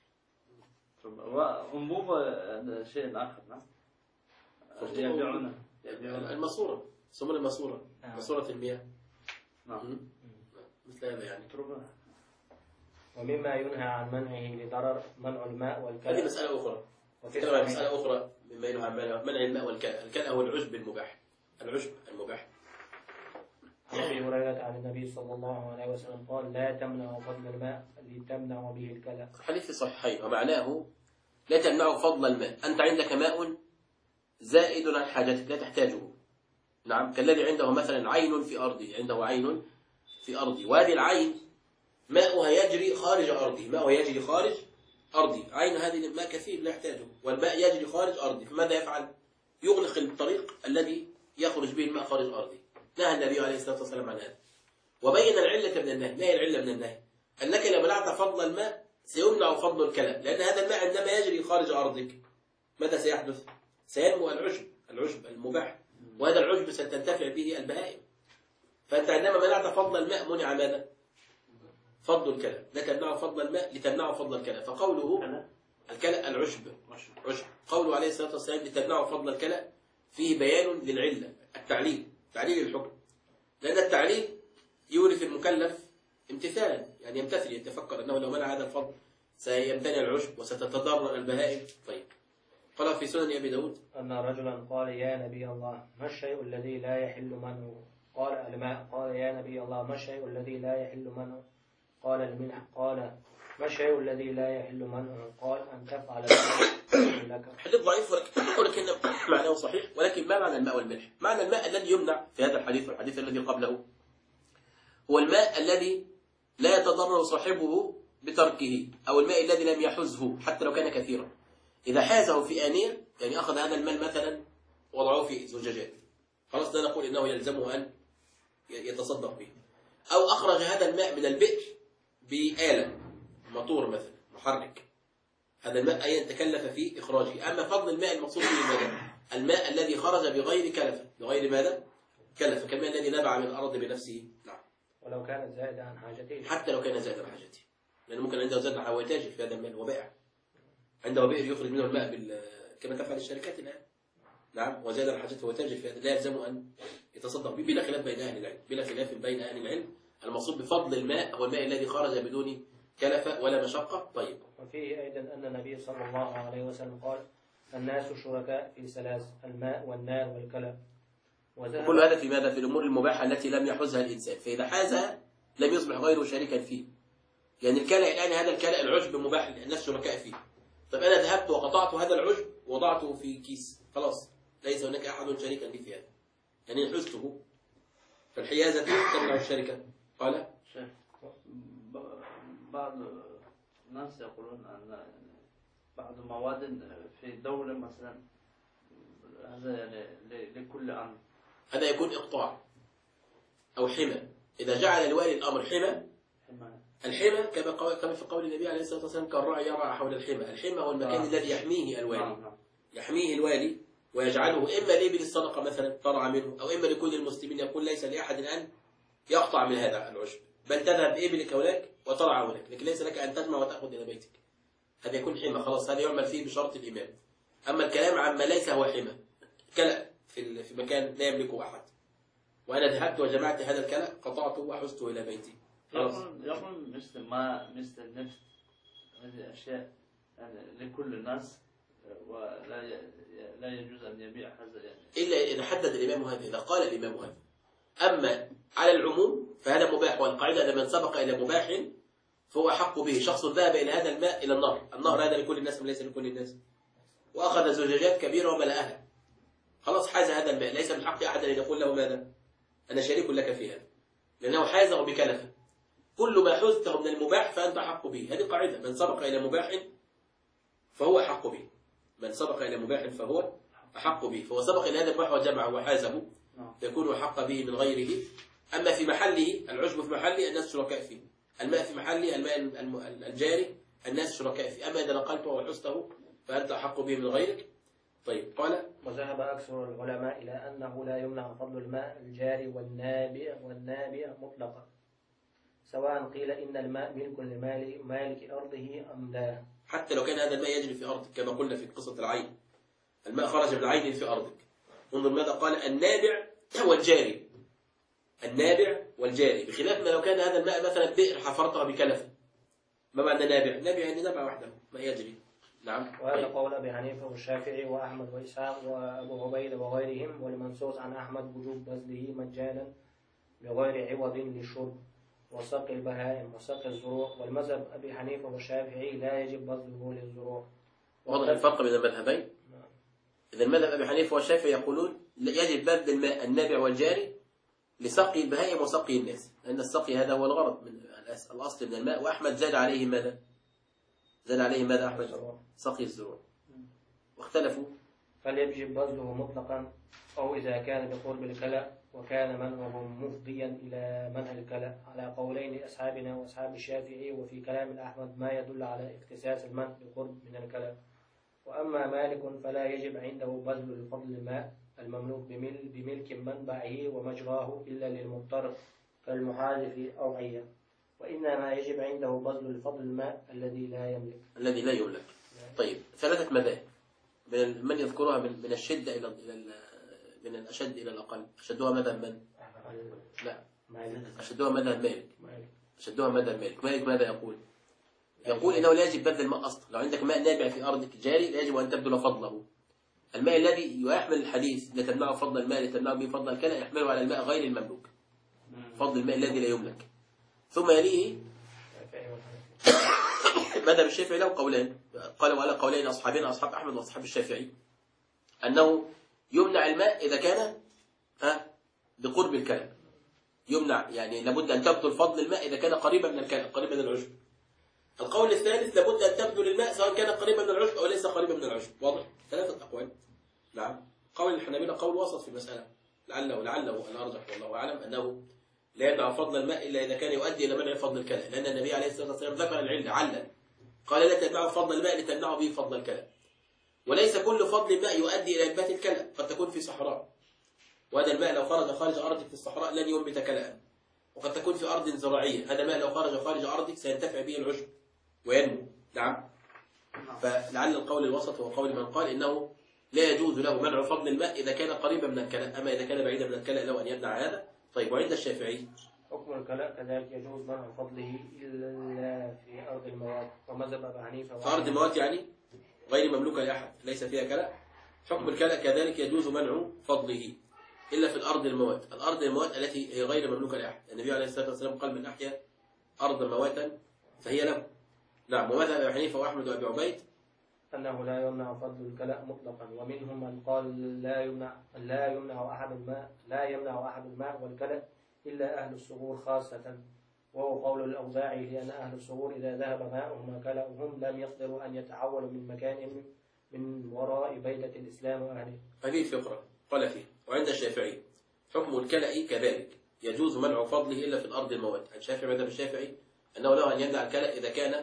وأنبوب شيء آخر. نعم، يبيعونه الماسورة، يسمونها الماسورة، ماسورة المياه. نعم، مثل هذا يعني. ومما ينهى عن منعه لضرر منع الماء والكلى. هذه مسألة أخرى. مسألة أخرى مما ينهى عن منع الماء والكلى. الكلى هو العشب المباح. أبي هريرة عن النبي صلى الله عليه وسلم قال: لا تمنعوا فضل الماء لتمنعوا به الكلى. حديث في الصحيحين، ومعناه لا تمنعوا فضل الماء. أنت عندك ماء زائد عن حاجتك لا تحتاجه. نعم، كالذي عنده مثلا عين في أرضه، عنده عين في أرضه، وهذه العين ماؤها يجري خارج أرضه، عين هذه الماء كثير لا يحتاجه، والماء يجري خارج أرضه، فماذا يفعل؟ يغلق الطريق الذي يخرج به الماء خارج أرضه. نهى النبي عليه الصلاة والسلام عن هذا، وبين العلة من النهي. ما هي العلة من النهي؟ أنك لو منعت فضل الماء سيمنع فضل الكلى، لأن هذا الماء عندما يجري خارج أرضك ماذا سيحدث؟ سينمو العشب المباح، وهذا العشب ستنتفع به البهائم. فأنت عندما منعت فضل الماء منع ماذا؟ فضل الكلى. لا تمنعوا فضل الماء لتمنعوا فضل الكلى. فقوله الكلى العشب، قوله عليه الصلاة والسلام لتمنعوا فضل الكلى فيه بيان للعلة، تعليل الحكم، لأن التعليل يورث المكلف امتثالا، يعني يمتثل، يتفكر أنه لو منع هذا الفضل سيمتنع العشب وستتضرر البهائم. طيب، قال في سنن أبي داود أن رجلا قال: يا نبي الله، ما الشيء الذي لا يحل منه؟ قال: الماء. قال: يا نبي الله، ما الشيء الذي لا يحل منه؟ قال: الملح. قال: ما الشيء الذي لا يحل منه؟ قال: أن تفعل لك. حديث ضعيف ولكن معناه صحيح. ولكن ما معنى الماء والملح؟ معنى الماء الذي يمنع في هذا الحديث والحديث الذي قبله هو الماء الذي لا يتضرر صاحبه بتركه، أو الماء الذي لم يحزه حتى لو كان كثيرا. إذا حازه في آنية، يعني أخذ هذا الماء مثلا وضعه في زجاجات، خلاص لا نقول إنه يلزمه أن يتصدق به. أو أخرج هذا الماء من البئر بآلة، موتور مثلا، محرك، هذا الماء أيضا تكلف في إخراجه. أما فضل الماء المقصود به ماذا؟ الماء الذي خرج بغير كلفة، بغير ماذا؟ كلفة، كالماء الذي نبع من الأرض بنفسه. نعم، ولو كانت زائدة عن حاجته، حتى لو كان زائد عن حاجته، لأنه ممكن عنده زائد عن حاجته في هذا الماء وبائع، عنده بئر يخرج منه الماء كما تفعل الشركات الآن. نعم، وزاد عن حاجته وتاجر في هذا، لا يلزم أن يتصدق به، بلا خلاف بين أهل العلم، بلا خلاف بين أهل العلم. المقصود بفضل الماء هو الماء الذي خرج بدون كلفة ولا مشقة. طيب، وفيه أيضا أن النبي صلى الله عليه وسلم قال: الناس شركاء في ثلاث: الماء والنار والكلى. كل هذا في ماذا؟ في الأمور المباحة التي لم يحوزها الإنسان، فإذا حازها لم يصبح غيره شريكا فيه. يعني الكلى الآن، هذا الكلى العشب مباح، الناس شركاء فيه. طب أنا ذهبت وقطعت هذا العشب ووضعته في كيس، خلاص ليس هناك أحد شريكا لي في هذا، يعني حزته، فالحيازة تمنع الشركة. قال بعض الناس يقولون أن بعض مواد في دولة مثلا هذا يعني لكل أمر، هذا يكون إقطاع أو حمى. إذا جعل الوالي الأمر حمى، الحمى كما في قول النبي عليه الصلاة والسلام: كالراعي يرعى حول الحمى. الحمى هو المكان الذي يحميه الوالي، يحميه الوالي ويجعله إما لإبل الصدقة مثلا ترعى منه، أو إما لكل المسلمين، يقول ليس لأحد أن يقطع من هذا العشب، بل تذهب بإبلك هناك وترعى هناك، لكن ليس لك أن تجمع وتأخذ إلى بيتك. هذا يكون حمى خلاص، هذا يعمل فيه بشرط الإمام. أما الكلام عما ليس هو حمى، كلأ في مكان لا يملكه أحد، وأنا ذهبت وجمعت هذا الكلأ قطعته وحزته إلى بيتي. يقول مثل النفط، هذه أشياء يعني لكل الناس، ولا يجوز أن يبيع هذا يعني إلا إذا حدد الإمام هذا، إذا قال الإمام هذا. أما على العموم فهذا مباح، والقاعدة من سبق إلى مباح فهو أحق به. شخص ذهب إلى هذا الماء إلى النهر هذا لكل الناس وليس لكل الناس، وأخذ زجاجات كبيرة وملأها، خلاص حاز هذا الماء، ليس من حق أحد أن يقول له ماذا؟ أنا شريك لك في هذا، لأنه حازه بكلفة. كل ما حزته من المباح فأنت أحق به، هذه قاعدة. من سبق إلى مباح فهو أحق به، من سبق إلى مباح فهو أحق به، فهو سبق إلى هذا المباح وجمعه وحازه يكون أحق به من غيره. أما في محله، العشب في محله الناس شركاء فيه، الماء في محله، الماء الجاري الناس شركاء فيه. أما إذا نقلته وحزته فأنت أحق به من غيرك. طيب قال: وذهب أكثر العلماء إلى أنه لا يمنع فضل الماء الجاري والنابع مطلقا، سواء قيل إن الماء ملك لمالك أرضه أم لا. حتى لو كان هذا الماء يجري في أرضك، كما قلنا في قصة العين، الماء خرج من عين في أرضك. انظر ماذا قال: النابع والجاري، النابع والجاري، بخلاف ما لو كان هذا الماء مثلا بئر حفرتها بكلفة. ما معنى نابع؟ نابع يعني نبع وحده ما يجري. نعم. وهذا قول أبي حنيفة والشافعي وأحمد وإسحاق وأبو عبيدة وغيرهم، والمنصوص عن أحمد وجوب بذله مجانا بغير عوض للشرب وسقي البهائم وسقي الزروع. والمذهب أبي حنيفة والشافعي لا يجب بذله للزروع. واضح الفرق بين المذهبين؟ إذا المذهب أبي حنيفة والشافعي يقولون يجب بذل الماء النابع والجاري لسقي البهائم وسقي الناس، لأن السقي هذا هو الغرض من الأصل من الماء. وأحمد زاد عليه ماذا؟ زاد عليه ماذا أحمد؟ سقي الزروع. واختلفوا. فليجب بذله مطلقا، أو إذا كان بقرب الكلأ وكان منعه مفضيا إلى منع الكلأ، على قولين أصحابنا وأصحاب الشافعي. وفي كلام الأحمد ما يدل على اختصاص المنع بقرب من الكلأ. وأما مالك فلا يجب عنده بذل الفضل الماء المملوك بملك منبعه ومجراه إلا للمضطر كالمحال أو عية، وإنما يجب عنده بذل الفضل الماء الذي لا يملك. طيب، ثلاثة مذاهب من يذكرها من الشدة إلى من الأشد إلى الأقل. أشدها مذهب من؟ لا، أشدها مذهب مالك. أشدها مذهب مالك. مالك ماذا يقول؟ يقول إنه لا يجب بذل الماء أصلا. لو عندك ماء نابع في أرضك جاري لا يجب أن تبذل فضله. الماء الذي يحمل الحديث لتمنعه فضل الماء لتمنعه به فضل الكلى يحمله على الماء غير المملوك، فضل الماء الذي لا يملك. ثم يليه مذهب الشافعي له قولان، قال وعلى قولين أصحابنا أصحاب أحمد وأصحاب الشافعي، أنه يمنع الماء إذا كان بقرب الكلى. يمنع يعني لابد أن تبذل فضل الماء إذا كان قريبا من الكلى، قريبا من العشب. القول الثالث لابد أن تبذل الماء سواء كان قريبا من العشب أو ليس قريبا من العشب. واضح؟ ثلاثة أقوال. نعم. قول الحنابلة قول وسط في المسألة، لعله الأرجح والله أعلم أنه لا يمنع فضل الماء إلا إذا كان يؤدي إلى منع فضل الكلى، لأن النبي عليه الصلاة والسلام ذكر العلة علا، قال لا تمنعوا فضل الماء لتمنعوا به فضل الكلى. وليس كل فضل الماء يؤدي إلى إنبات الكلى، قد تكون في صحراء، وهذا الماء لو خرج أرضك في الصحراء لن ينبت كلى. وقد تكون في أرض زراعية، هذا الماء لو خرج أرضك سينتفع به العشب وينمو. نعم. فلعل القول الوسط هو قول من قال إنه لا يجوز له منع فضل الماء إذا كان قريبا من الكلى، أما إذا كان بعيدا من الكلى له أن يمنع هذا. طيب، وعند الشافعي حكم الكلى كذلك يجوز منع فضله إلا في أرض المواد. ومذهب أبي حنيفة في أرض المواد يعني غير مملوكة لأحد ليس فيها كلى، حكم الكلى كذلك يجوز منع فضله إلا في الأرض المواد. الأرض المواد التي هي غير مملوكة لأحد، النبي عليه الصلاة والسلام قال من أحيا أرض مواتا فهي له. نعم. ومذهب أبي حنيفة وأحمد وأبي عبيد أنه لا يمنع فضل الكلى مطلقا، ومنهم من قال لا يمنع أحد الماء والكلى إلا أهل الصغور خاصة، وهو قول الأوزاعي، لأن أهل الصغور إذا ذهب ماؤهم وكلأهم لم يقدروا أن يتحولوا من مكانهم من وراء بيدة الإسلام وأهله. هذه الفقرة قال فيه. وعند الشافعي حكم الكلأ كذلك يجوز منع فضله إلا في الأرض المواد. الشافعي مذهب الشافعي أنه له أن يمنع الكلأ إذا كان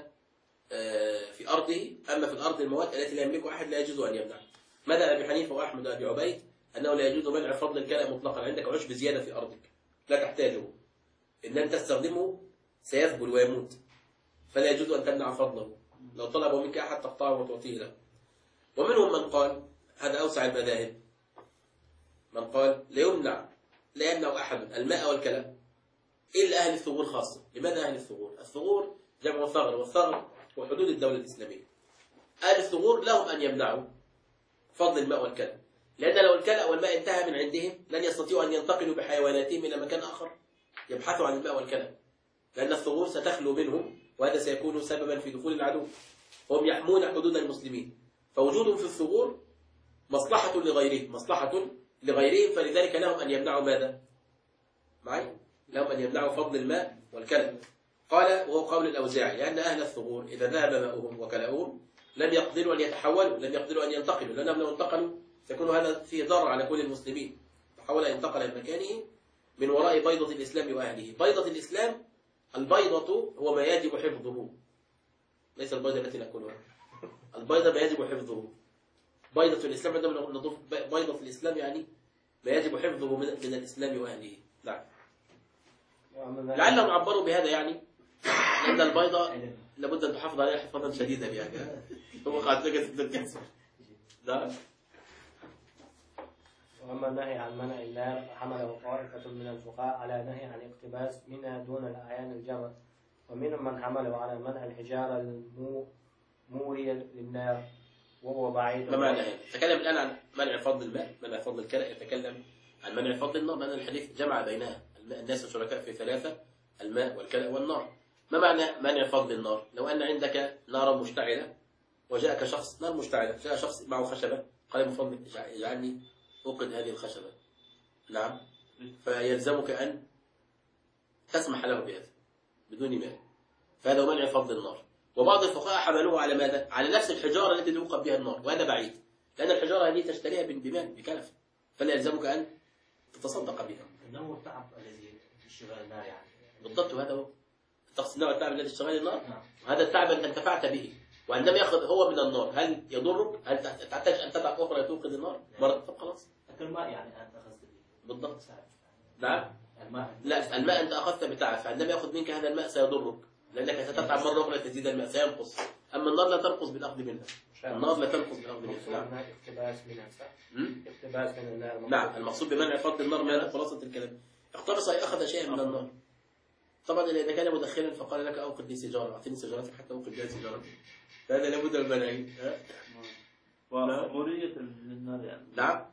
في أرضه، أما في الأرض المواد التي لا يملكها أحد لا يجوز أن يمنع. مذهب أبي حنيفة وأحمد وأبي عبيد أنه لا يجوز منع فضل الكلأ مطلقا. عندك عشب زيادة في أرضك لا تحتاجه، إن لم تستخدمه سيذبل ويموت، فلا يجوز أن تمنع فضله. لو طلبوا منك أحد تقطعه وتعطيه له. ومنهم من قال، هذا أوسع المذاهب، من قال لا يمنع أحد الماء والكلام إلا أهل الثغور خاصة. لماذا أهل الثغور؟ الثغور جمع ثغر، والثغر هو حدود الدولة الإسلامية. أهل الثغور لهم أن يمنعوا فضل الماء والكلام، لأن لو الكلأ والماء انتهى من عندهم لن يستطيعوا أن ينتقلوا بحيواناتهم إلى مكان آخر يبحثوا عن الماء والكلام، لأن الثغور ستخلو منهم، وهذا سيكون سببا في دخول العدو. هم يحمون حدود المسلمين، فوجودهم في الثغور مصلحة لغيرهم، فلذلك لهم أن يمنعوا ماذا؟ معي؟ لهم أن يمنعوا فضل الماء والكلام. قال وهو قول الأوزاعي، لأن أهل الثغور إذا ذهب ماؤهم وكلأهم لم يقدروا أن يتحولوا، لم يقدروا أن ينتقلوا، لأنهم لو انتقلوا سيكون هذا فيه ضرر على كل المسلمين. فحاول أن ينتقل إلى مكانه من وراء بيضة الإسلام وأهله. بيضة الإسلام، البيضة هو ما يجب حفظه، ليس البيضة التي نأكلها. البيضة ما يجب حفظه. بيضة الإسلام، عندما نضيف بيضة الإسلام يعني ما يجب حفظه من الإسلام وأهله. نعم. لعلهم عبروا بهذا يعني أن البيضة لابد أن تحافظ عليها حفاظا شديدا يعني. هو قاعد تكسر. نعم. وأما النهي عن منع النار حمله طائفة من الفقهاء على نهي عن اقتباس منها دون الأعيان الجمع، ومنهم من حمله على منع الحجارة المورية للنار وهو بعيد. ما معنى هذا؟ يتكلم الآن عن منع فضل الماء، منع فضل الكلى، يتكلم عن منع فضل النار، لأن الحديث جمع بينها. الناس شركاء في ثلاثة: الماء والكلى والنار. ما معنى منع فضل النار؟ لو أن عندك نارا مشتعلة وجاءك شخص، نار مشتعلة، جاء شخص معه خشبة، قال من فضلك اجعلني أوقد هذه الخشبة. نعم. فيلزمك أن تسمح له بهذا بدون ماء، فهذا هو منع فضل النار. وبعض الفقهاء حملوه على ماذا؟ على نفس الحجارة التي توقد بها النار، وهذا بعيد، لأن الحجارة هذه تشتريها بمال بكلف، فلا يلزمك أن تتصدق بها. إنه التعب الذي في اشتغال النار يعني. بالضبط، وهذا هو تقصد نوع التعب الذي اشتغال النار. نعم. وهذا التعب أنت انتفعت به، وعندما يأخذ هو من النار هل يضرك؟ هل تحتاج أن تتعب أخرى توقد النار؟ مرة طب خلاص. الماء يعني أنت أخذت به. بالضبط. نعم. الماء. لا، الماء أنت أخذت بتعب، فعندما يأخذ منك هذا الماء سيضرك، لأنك ستتعب مرة أخرى تزيد الماء سينقص. أما النار لا تنقص بالأخذ منها. النار لا تنقص بالأخذ منها. نعم. اقتباس منها صح؟ اقتباس من النار. نعم، المقصود بمنع فضل النار ما خلاصة الكلام. اقتبس أي أخذ شيئا من النار. طبعا إذا كان مدخلا فقال لك أوقد لي سيجارة، أعطيني سيجارة حتى أوقد لي سيجارة، فهذا لابد من منعه. ومورية للنار يعني. نعم.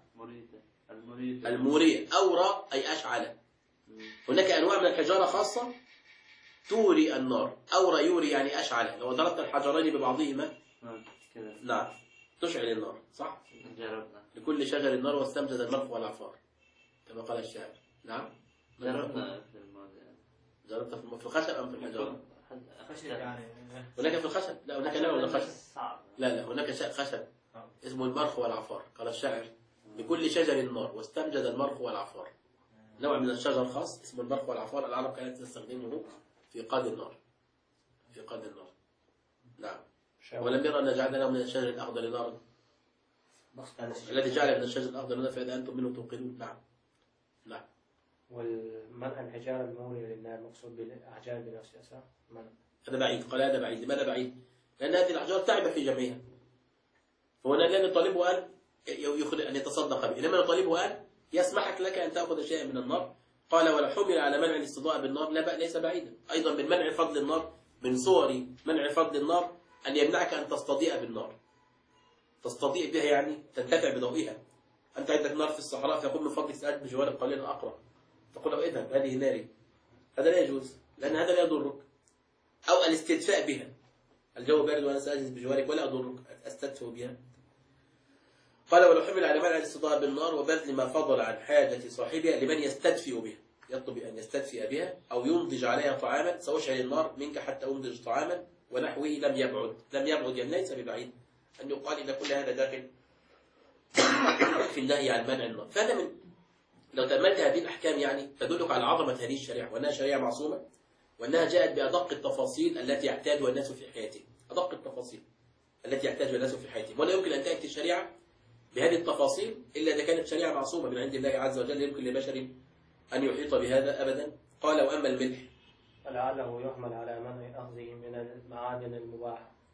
المورية أورى أي أشعل. هناك أنواع من الحجارة خاصة توري النار. أورى يوري يعني أشعل، لو ضربت الحجرين ببعضهما نعم تشعل النار، صح؟ جربنا. لكل شجر النار واستمجد المرق والعفار كما قال الشاعر. نعم. جربنا في الماضي. جربت في الخشب أم في الحجارة؟ خشب يعني. هناك في الخشب؟ لا، هناك نوع من الخشب. صعب. لا، هناك خشب اسمه المرخ والعفار. قال الشاعر: لكل شجر النار واستمجد المرخ والعفار. نوع من الشجر خاص اسمه المرخ والعفار، العرب كانت تستخدمه في إيقاد النار. نعم. ولم يرى أن جعلنا من الشجر الأخضر نارا، الذي جعل من الشجر الأخضر نارا فإذا أنتم منه توقدون. نعم. والمنع الحجارة المورية للنار مقصود بالأحجار بنفسها. هذا بعيد. قال هذا بعيد. لماذا بعيد؟ لأن هذه الأحجار تعب في جمعها، فهنا لا نطالبه أن يتصدق به، إنما نطالبه أن يسمحك لك أن تأخذ شيئا من النار. قال: ولا حمل على منع الاستضاءة بالنار لا ليس بعيدا. أيضا من منع فضل النار، من صور منع فضل النار أن يمنعك أن تستضيء بالنار. تستضيء بها يعني تنتفع بضوئها. أنت عندك نار في الصحراء، فيقول: من فضلك سأجد بجوارك قليلا أقرأ، تقول: اذهب هذه ناري. هذا لا يجوز، لأن هذا لا يضرك. أو الاستدفاء بها، الجو بارد وأنا سأجلس بجوارك ولا أضرك، أستدفئ بها. قال: ولو حمل على منع الاستضاءة بالنار وبذل ما فضل عن حاجة صاحبها لمن يستدفئ بها، يطلب أن يستدفئ بها أو ينضج عليها طعاما، سأشعل النار منك حتى أنضج طعاما ونحوه، لم يبعد يعني ليس ببعيد أن يقال إن كل هذا داخل في النهي عن منع النار. فهذا من لو تأملت هذه الأحكام يعني تدلك على عظمة هذه الشريعة، وأنها شريعة معصومة، وأنها جاءت بأدق التفاصيل التي يحتاجها الناس في حياتهم. أدق التفاصيل التي يحتاجها الناس في حياتهم، ولا يمكن أن تأتي الشريعة بهذه التفاصيل إلا إذا كانت شريعة معصومة من عند الله عز وجل، يمكن لبشر أن يحيط بهذا أبدا. قال: وأما الملح فلعله يحمل على منع أخذه من المعادن المباحة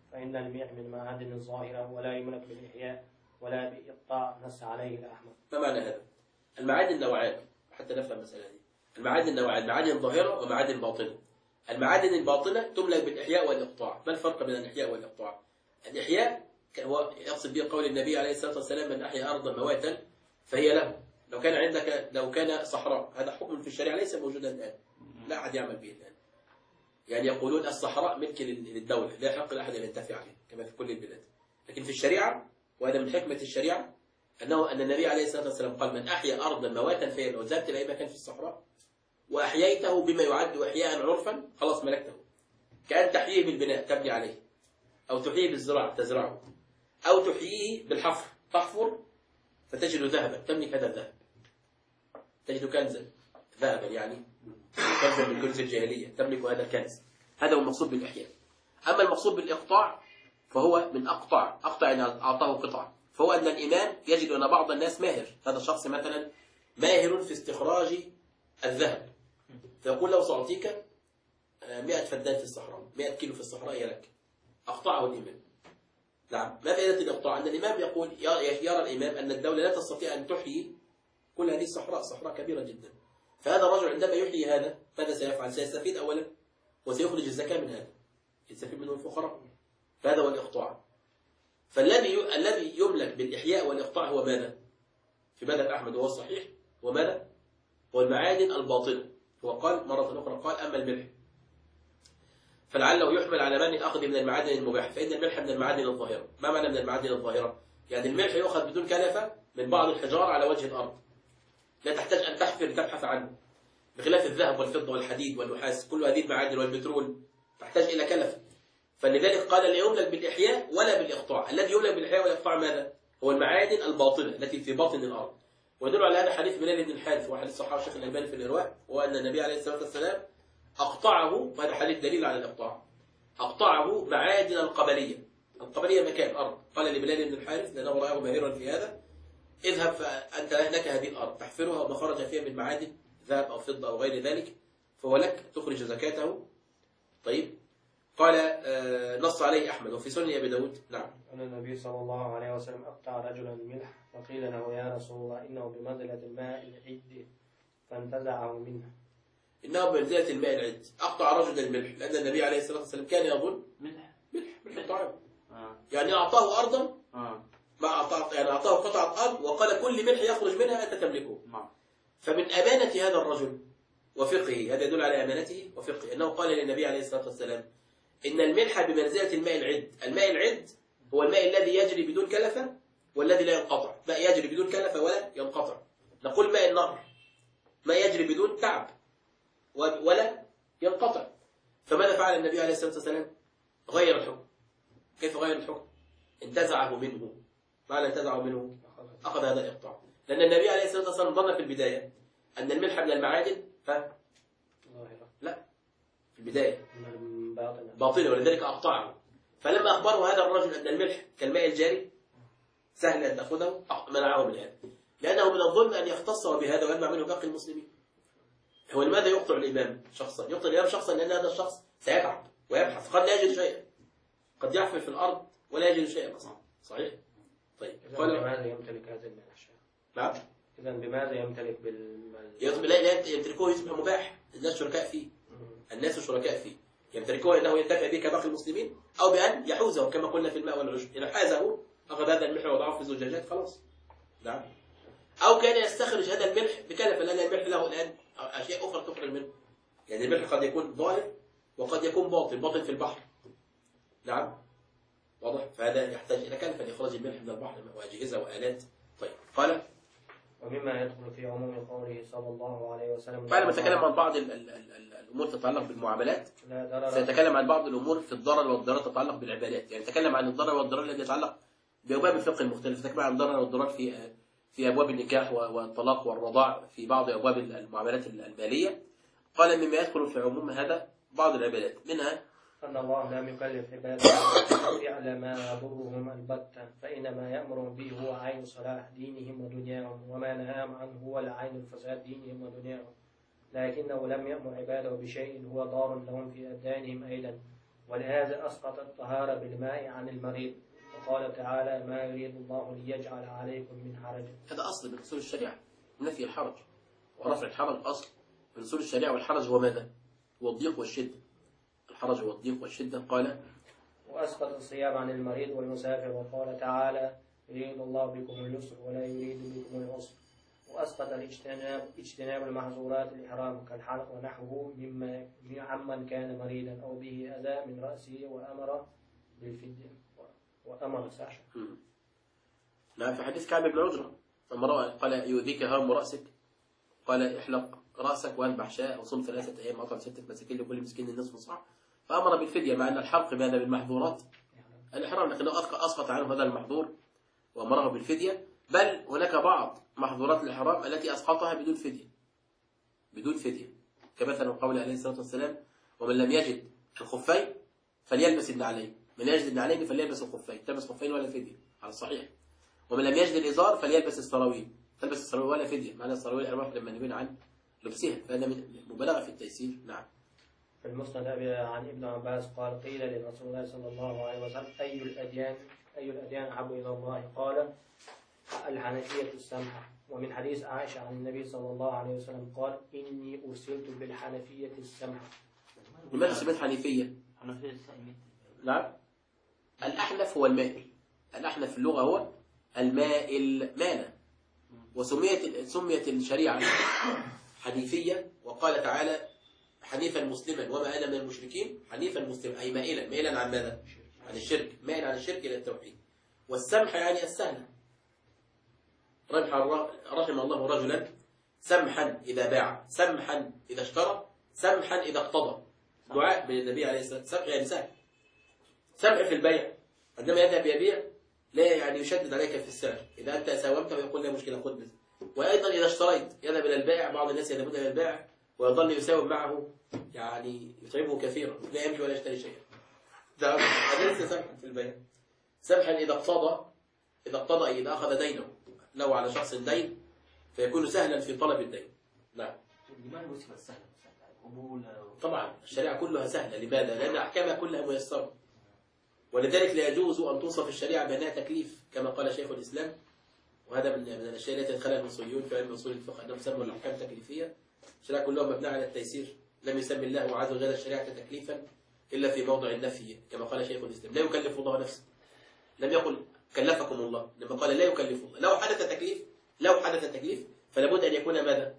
فإن الميح من معادن الظاهرة ولا يملك بالإحياء ولا بإقطاع، نص عليه الأحمد. ما معنى هذا؟ المعادن نوعان، حتى نفهم المسألة دي. المعادن نوعان، معادن ظاهرة ومعادن باطنة. المعادن الباطنة تملك بالإحياء والإقطاع. ما الفرق بين الإحياء والإقطاع؟ الإحياء هو يقصد به قول النبي عليه الصلاة والسلام: من أحيا أرضا مواتا فهي له. لو كان صحراء، هذا حكم في الشريعة ليس موجودا الآن، لا أحد يعمل به الآن. يعني يقولون الصحراء ملك للدولة، لا يحق لأحد أن ينتفع عليه كما في كل البلاد. لكن في الشريعة، وهذا من حكمة الشريعة، أن النبي عليه الصلاة والسلام قال: من أحيا أرضا مواتا فهي له. ذهبت إلى أي مكان في الصحراء وأحييته بما يعد إحياء عرفا، خلاص ملكته. كأن تحييه بالبناء تبني عليه، أو تحييه بالزراعة تزرعه، أو تحييه بالحفر تحفر فتجد ذهبا تملك هذا الذهب، تجد كنزا ذهبا، يعني كنزا من كنوز الجاهلية تملك هذا الكنز. هذا هو المقصود بالإحياء. أما المقصود بالإقطاع فهو من أقطع يعني أعطاه قطعة. فهو أن الإمام يجد أن بعض الناس ماهر، هذا الشخص مثلا ماهر في استخراج الذهب، فيقول له: سأعطيك 100 فدان في الصحراء، 100 كيلو في الصحراء هي لك. أقطعه الإمام. نعم. ما فائدة الإقطاع؟ أن الإمام يقول، يرى الإمام أن الدولة لا تستطيع أن تحيي كل هذه الصحراء، صحراء كبيرة جدا. فهذا الرجل عندما يحيي هذا ماذا سيفعل؟ سيستفيد أولا، وسيخرج الزكاة من هذا، يستفيد منه الفقراء. فهذا هو الإقطاع. الذي يملك بالإحياء والإقطاع هو ماذا؟ في مذهب أحمد وهو الصحيح هو ماذا؟ هو المعادن الباطنة. هو قال مرة أخرى، قال: أما الملح فلعله يحمل على من الأخذ من المعادن المباحة، فإن الملح من المعادن الظاهرة. ما معنى من المعادن الظاهرة؟ يعني الملح يؤخذ بدون كلفة من بعض الحجارة على وجه الأرض، لا تحتاج أن تحفر تبحث عنه، بخلاف الذهب والفضة والحديد والنحاس، كل هذه المعادن والبترول تحتاج إلى كلفة. فلذلك قال: لا يملك بالإحياء ولا بالإقطاع. الذي يملك بالإحياء والإقطاع ماذا؟ هو المعادن الباطنة التي في باطن الأرض. ويدل على هذا حديث بلال بن الحارث، وحديث صححه الشيخ الألباني في الإرواء، وأن النبي عليه الصلاة والسلام أقطعه، وهذا حديث دليل على الإقطاع، أقطعه معادن القبلية. القبلية مكان أرض. قال لبلال بن الحارث لأنه رآه ماهرا في هذا: اذهب فأنت لك هذه الأرض تحفرها، وما خرج فيها من معادن ذهب أو فضة أو غير ذلك فهو لك، تخرج زكاته. طيب. قال نص عليه أحمد وفي سنن أبي داود. نعم. أن النبي صلى الله عليه وسلم أقطع رجلا الملح، وقيل له: يا رسول الله، إنه بمنزلة الماء العد، فانتزعه منه. إنه بمنزلة الماء العد. أقطع رجلا الملح لأن النبي عليه الصلاة والسلام كان يظن ملح الطعام. آه. يعني أعطاه أرضا، ما أعطاه، يعني أعطاه قطعة أرض وقال: كل ملح يخرج منها أنت تملكه. نعم. فمن أمانة هذا الرجل وفقهه، هذا يدل على أمانته وفقهه، أنه قال للنبي عليه الصلاة والسلام: إن الملح بمنزلة الماء العد. الماء العد هو الماء الذي يجري بدون كلفة والذي لا ينقطع. ماء يجري بدون كلفة ولا ينقطع. نقول ماء النهر، ماء يجري بدون تعب ولا ينقطع. فماذا فعل النبي عليه الصلاة والسلام؟ غير الحكم. كيف غير الحكم؟ انتزعه منه. معنى انتزعه منه؟ أخذ هذا الإقطاع. لأن النبي عليه الصلاة والسلام ظن في البداية أن الملح من المعادن لا، في البداية باطنة، ولذلك أقطعه. فلما أخبره هذا الرجل أن الملح كالماء الجاري سهل أن تأخذه، منعه من هذا، لأنه من الظلم أن يختص بهذا ويجمع منه باقي المسلمين. هو لماذا يقطع الإمام شخصا؟ يقطع الإمام شخصا لأن هذا الشخص سيتعب ويبحث، قد لا يجد شيئا، قد يحفر في الأرض ولا يجد شيئا أصلا. صحيح؟ طيب. بماذا يمتلك هذه الأشياء؟ نعم. إذا بماذا يمتلك لا يمتلكوه، يصبح مباح، الناس شركاء فيه. الناس شركاء فيه، يمتلكوه أنه ينتفع به كباقي المسلمين، أو بأن يحوزه كما قلنا في الماء والعشب. إذا حازه أخذ هذا الملح وضعه في زجاجات خلاص. نعم. أو كان يستخرج هذا الملح بكلفة، لأن الملح له الآن أشياء أخرى تخرج منه. يعني الملح قد يكون ظاهر وقد يكون باطن في البحر. نعم. واضح؟ فهذا يحتاج إلى كلفة لإخراج الملح من البحر وأجهزة وآلات. طيب. قال: ومما يدخل في عموم قوله صلى الله عليه وسلم. بعد ما تكلم عن بعض الأمور تتعلق بالمعاملات، سيتكلم عن بعض الأمور في الضرر والضرار تتعلق بالعبادات. يعني تكلم عن الضرر والضرار الذي يتعلق بأبواب الفقه المختلفة، تكلم عن الضرر والضرار في أبواب النكاح والطلاق والرضاع، في بعض أبواب المعاملات المالية. قال: مما يدخل في عموم هذا بعض العبادات، منها أن الله لم يكلف عباده فعل ما يضرهم البتة، فإنما يأمر به هو عين صلاح دينهم ودنياهم، وما نهاهم عنه هو العين الفساد دينهم ودنياهم، لكنه لم يأمر عباده بشيء هو ضار لهم في أبدانهم أيضا، ولهذا أسقط الطهارة بالماء عن المريض، وقال تعالى: ما يريد الله ليجعل عليكم من حرج. هذا أصل من أصول الشريعة، نفي الحرج ورفع الحرج أصل من أصول الشريعة. والحرج هو ماذا؟ هو الضيق والشدة. الحرج هو الضيق والشدة. قال: وأسقط الصيام عن المريض والمسافر، وقال تعالى: يريد الله بكم اليسر ولا يريد بكم العسر. وأسقط اجتناب المحظورات الإحرام كالحلق ونحوه عمن كان مريضا أو به أذى من رأسه، وأمر بالفدية وأمر سعشه. نعم، في حديث كعب بن عجرة لما رأى قال: يؤذيك هرم رأسك، قال: احلق رأسك واذبح شاة وصم 3 أيام وأطعم 6 مساكين لكل مسكين نصف صاع. فأمر بالفدية، مع أن الحلق ماذا؟ بالمحظورات الإحرام، لكنه أسقط عنه هذا المحظور وأمره بالفدية. بل هناك بعض محظورات الإحرام التي أسقطها بدون فدية، كمثلا قول عليه الصلاة والسلام: ومن لم يجد الخفين فليلبس النعلين، من يجد النعلين فليلبس الخفين، تلبس خفين ولا فدية على الصحيح. ومن لم يجد الإزار فليلبس السراويل، تلبس السراويل ولا فدية، معنى السراويل الأرواح لما نبين عن لبسها، فهذا من مبالغة في التيسير. نعم. في المسند عن ابن عباس قال: قيل لرسول الله صلى الله عليه وسلم: أي الأديان أحب إلى الله؟ قال: الحنفية السمحة. ومن حديث عائشة عن النبي صلى الله عليه وسلم قال: إني أرسلت بالحنفية السمحة. لماذا سميت حنيفية؟ حنفية السائمين. نعم. الأحنف هو المائل، الأحنف في اللغة هو المائل، مانا. وسميت الشريعة حنيفية، وقال تعالى: حنيفا مسلما وما أنا من المشركين. حنيفا مسلما أي مائلا عن ماذا؟ عن الشرك، مائل عن الشرك إلى التوحيد. والسمح يعني السهل. رحم الله رجلا سمحا إذا باع، سمحا إذا اشترى، سمحا إذا اقتضى. دعاء من النبي عليه الصلاة والسلام. سمح يعني سهل. سمح في البيع، عندما يذهب يبيع لا يعني يشدد عليك في السعر، إذا أنت ساومته ويقول لا مشكلة خذ بس. وأيضا إذا اشتريت يذهب إلى البائع، بعض الناس يذهبون إلى البائع ويظل يساوم معه، يعني يتعبه كثيرا، لا يمشي ولا يشتري شيئا. هذا ليس سمحا في البيع. سمحا إذا اقتضى إذا أخذ دينه، لو على شخص دين فيكون سهلا في طلب الدين. نعم. لماذا وصف السهل؟ قبول طبعا الشريعة كلها سهلة. لماذا؟ لأن أحكامها كلها ميسرة، ولذلك لا يجوز أن توصف الشريعة بأنها تكليف، كما قال شيخ الإسلام. وهذا من الأشياء التي دخلها المصريون في علم أصول الفقه، أنهم سموا الأحكام تكليفية. الشريعة كلها مبنية على التيسير. لم يسمي الله عز وجل الشريعة تكليفا إلا في موضع النفي، كما قال شيخ الإسلام: لا يكلف الله نفسه. لم يقل كلفكم الله، لما قال لا يكلف الله. لو حدث تكليف فلا بد أن يكون ماذا؟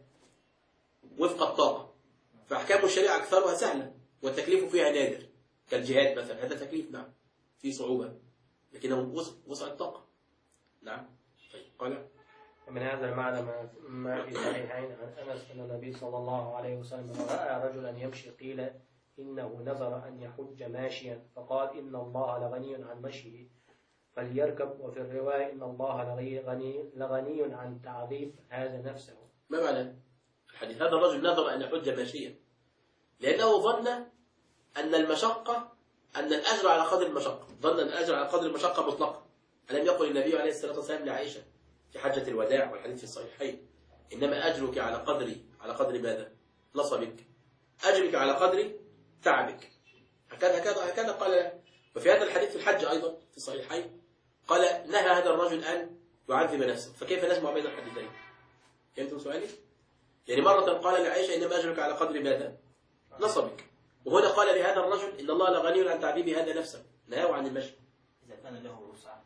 وفق الطاقة. فأحكام الشريعة أكثرها سهلة، والتكليف فيها نادر، كالجهاد مثلا، هذا تكليف نعم فيه صعوبة، لكنه وسع الطاقة. نعم. طيب قال: ومن هذا المعنى ما في صحيحين عن أنس أن النبي صلى الله عليه وسلم رأى رجلا يمشي، قيل إنه نظر أن يحج ماشيا، فقال: إن الله لغني عن مشيه فليركب. وفي الرواية: إن الله لغني عن تعظيم هذا نفسه. ما معنى الحديث؟ هذا الرجل نظر أن يحج ماشيا لأنه ظن أن الأجر على قدر المشقة، ظن أن الأجر على قدر المشقة مطلقة. ألم يقل النبي عليه الصلاة والسلام لعائشة في حجة الوداع والحديث في الصحيحين: إنما أجرك على قدر ماذا؟ نصبك، أجرك على قدر تعبك. هكذا قال. وفي هذا الحديث في الحج أيضا في الصحيحين قال: نهى هذا الرجل أن يعذب نفسه. فكيف نجمع بين الحديثين؟ فهمتم سؤالي؟ يعني مرة قال لعائشة: إنما أجرك على قدر ماذا؟ نصبك. وهنا قال لهذا الرجل: إن الله لغني عن تعذيب هذا نفسه، نهاه عن المشي. إذا كان له وسع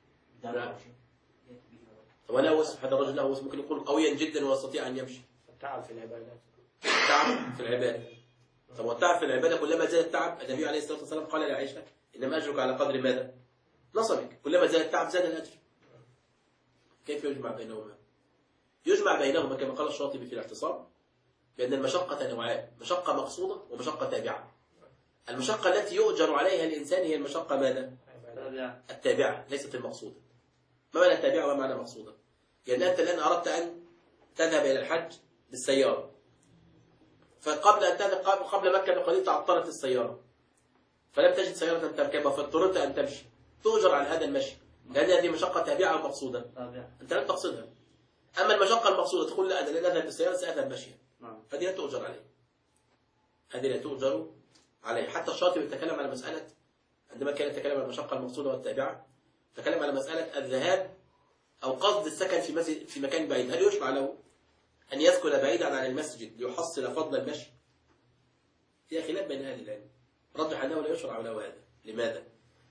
طب لا وصف هذا الرجل له وصف، ممكن يكون قويا جدا ويستطيع أن يمشي. التعب في العبادات. تعب في العبادة. طب والتعب في العبادة كلما زاد التعب، النبي عليه الصلاة والسلام قال لعائشة: إنما أجرك على قدر ماذا؟ نصبك. كلما زاد التعب زاد الأجر. كيف يجمع بينهما؟ يجمع بينهما كما قال الشاطبي في الاعتصام بأن المشقة نوعان: مشقة مقصودة ومشقة تابعة. المشقة التي يؤجر عليها الإنسان هي المشقة ماذا؟ التابعة، ليست المقصودة. ما معنى التابعة وما معنى مقصودة؟ يعني أنت الآن أردت أن تذهب إلى الحج بالسيارة، فقبل أن تذهب قبل مكة بقليل تعطلت السيارة، فلم تجد سيارة تركبها فاضطررت أن تمشي، تؤجر على هذا المشي، لأن هذه مشقة تابعة ومقصودة. أنت لم تقصدها. أما المشقة المقصودة تقول: لا، أنا لن أذهب بالسيارة، سأذهب مشيا، هذه لا تؤجر عليه، هذه لا تؤجر عليه. حتى الشاطبي يتكلم على مسألة عندما كان يتكلم عن المشقة المقصودة والتابعة، تكلم على مسألة الذهاب أو قصد السكن في مسجد في مكان بعيد، هل يشرع له أن يسكن بعيدا عن المسجد ليحصل فضل المشي؟ فيها خلاف بين أهل العلم، رجح أنه لا يشرع له هذا. لماذا؟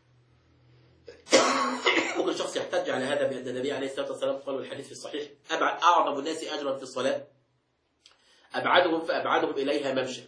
ممكن شخص يحتج على هذا بأن النبي عليه الصلاة والسلام قال الحديث في الصحيح: أعظم الناس أجرا في الصلاة أبعدهم فأبعدهم إليها ممشى.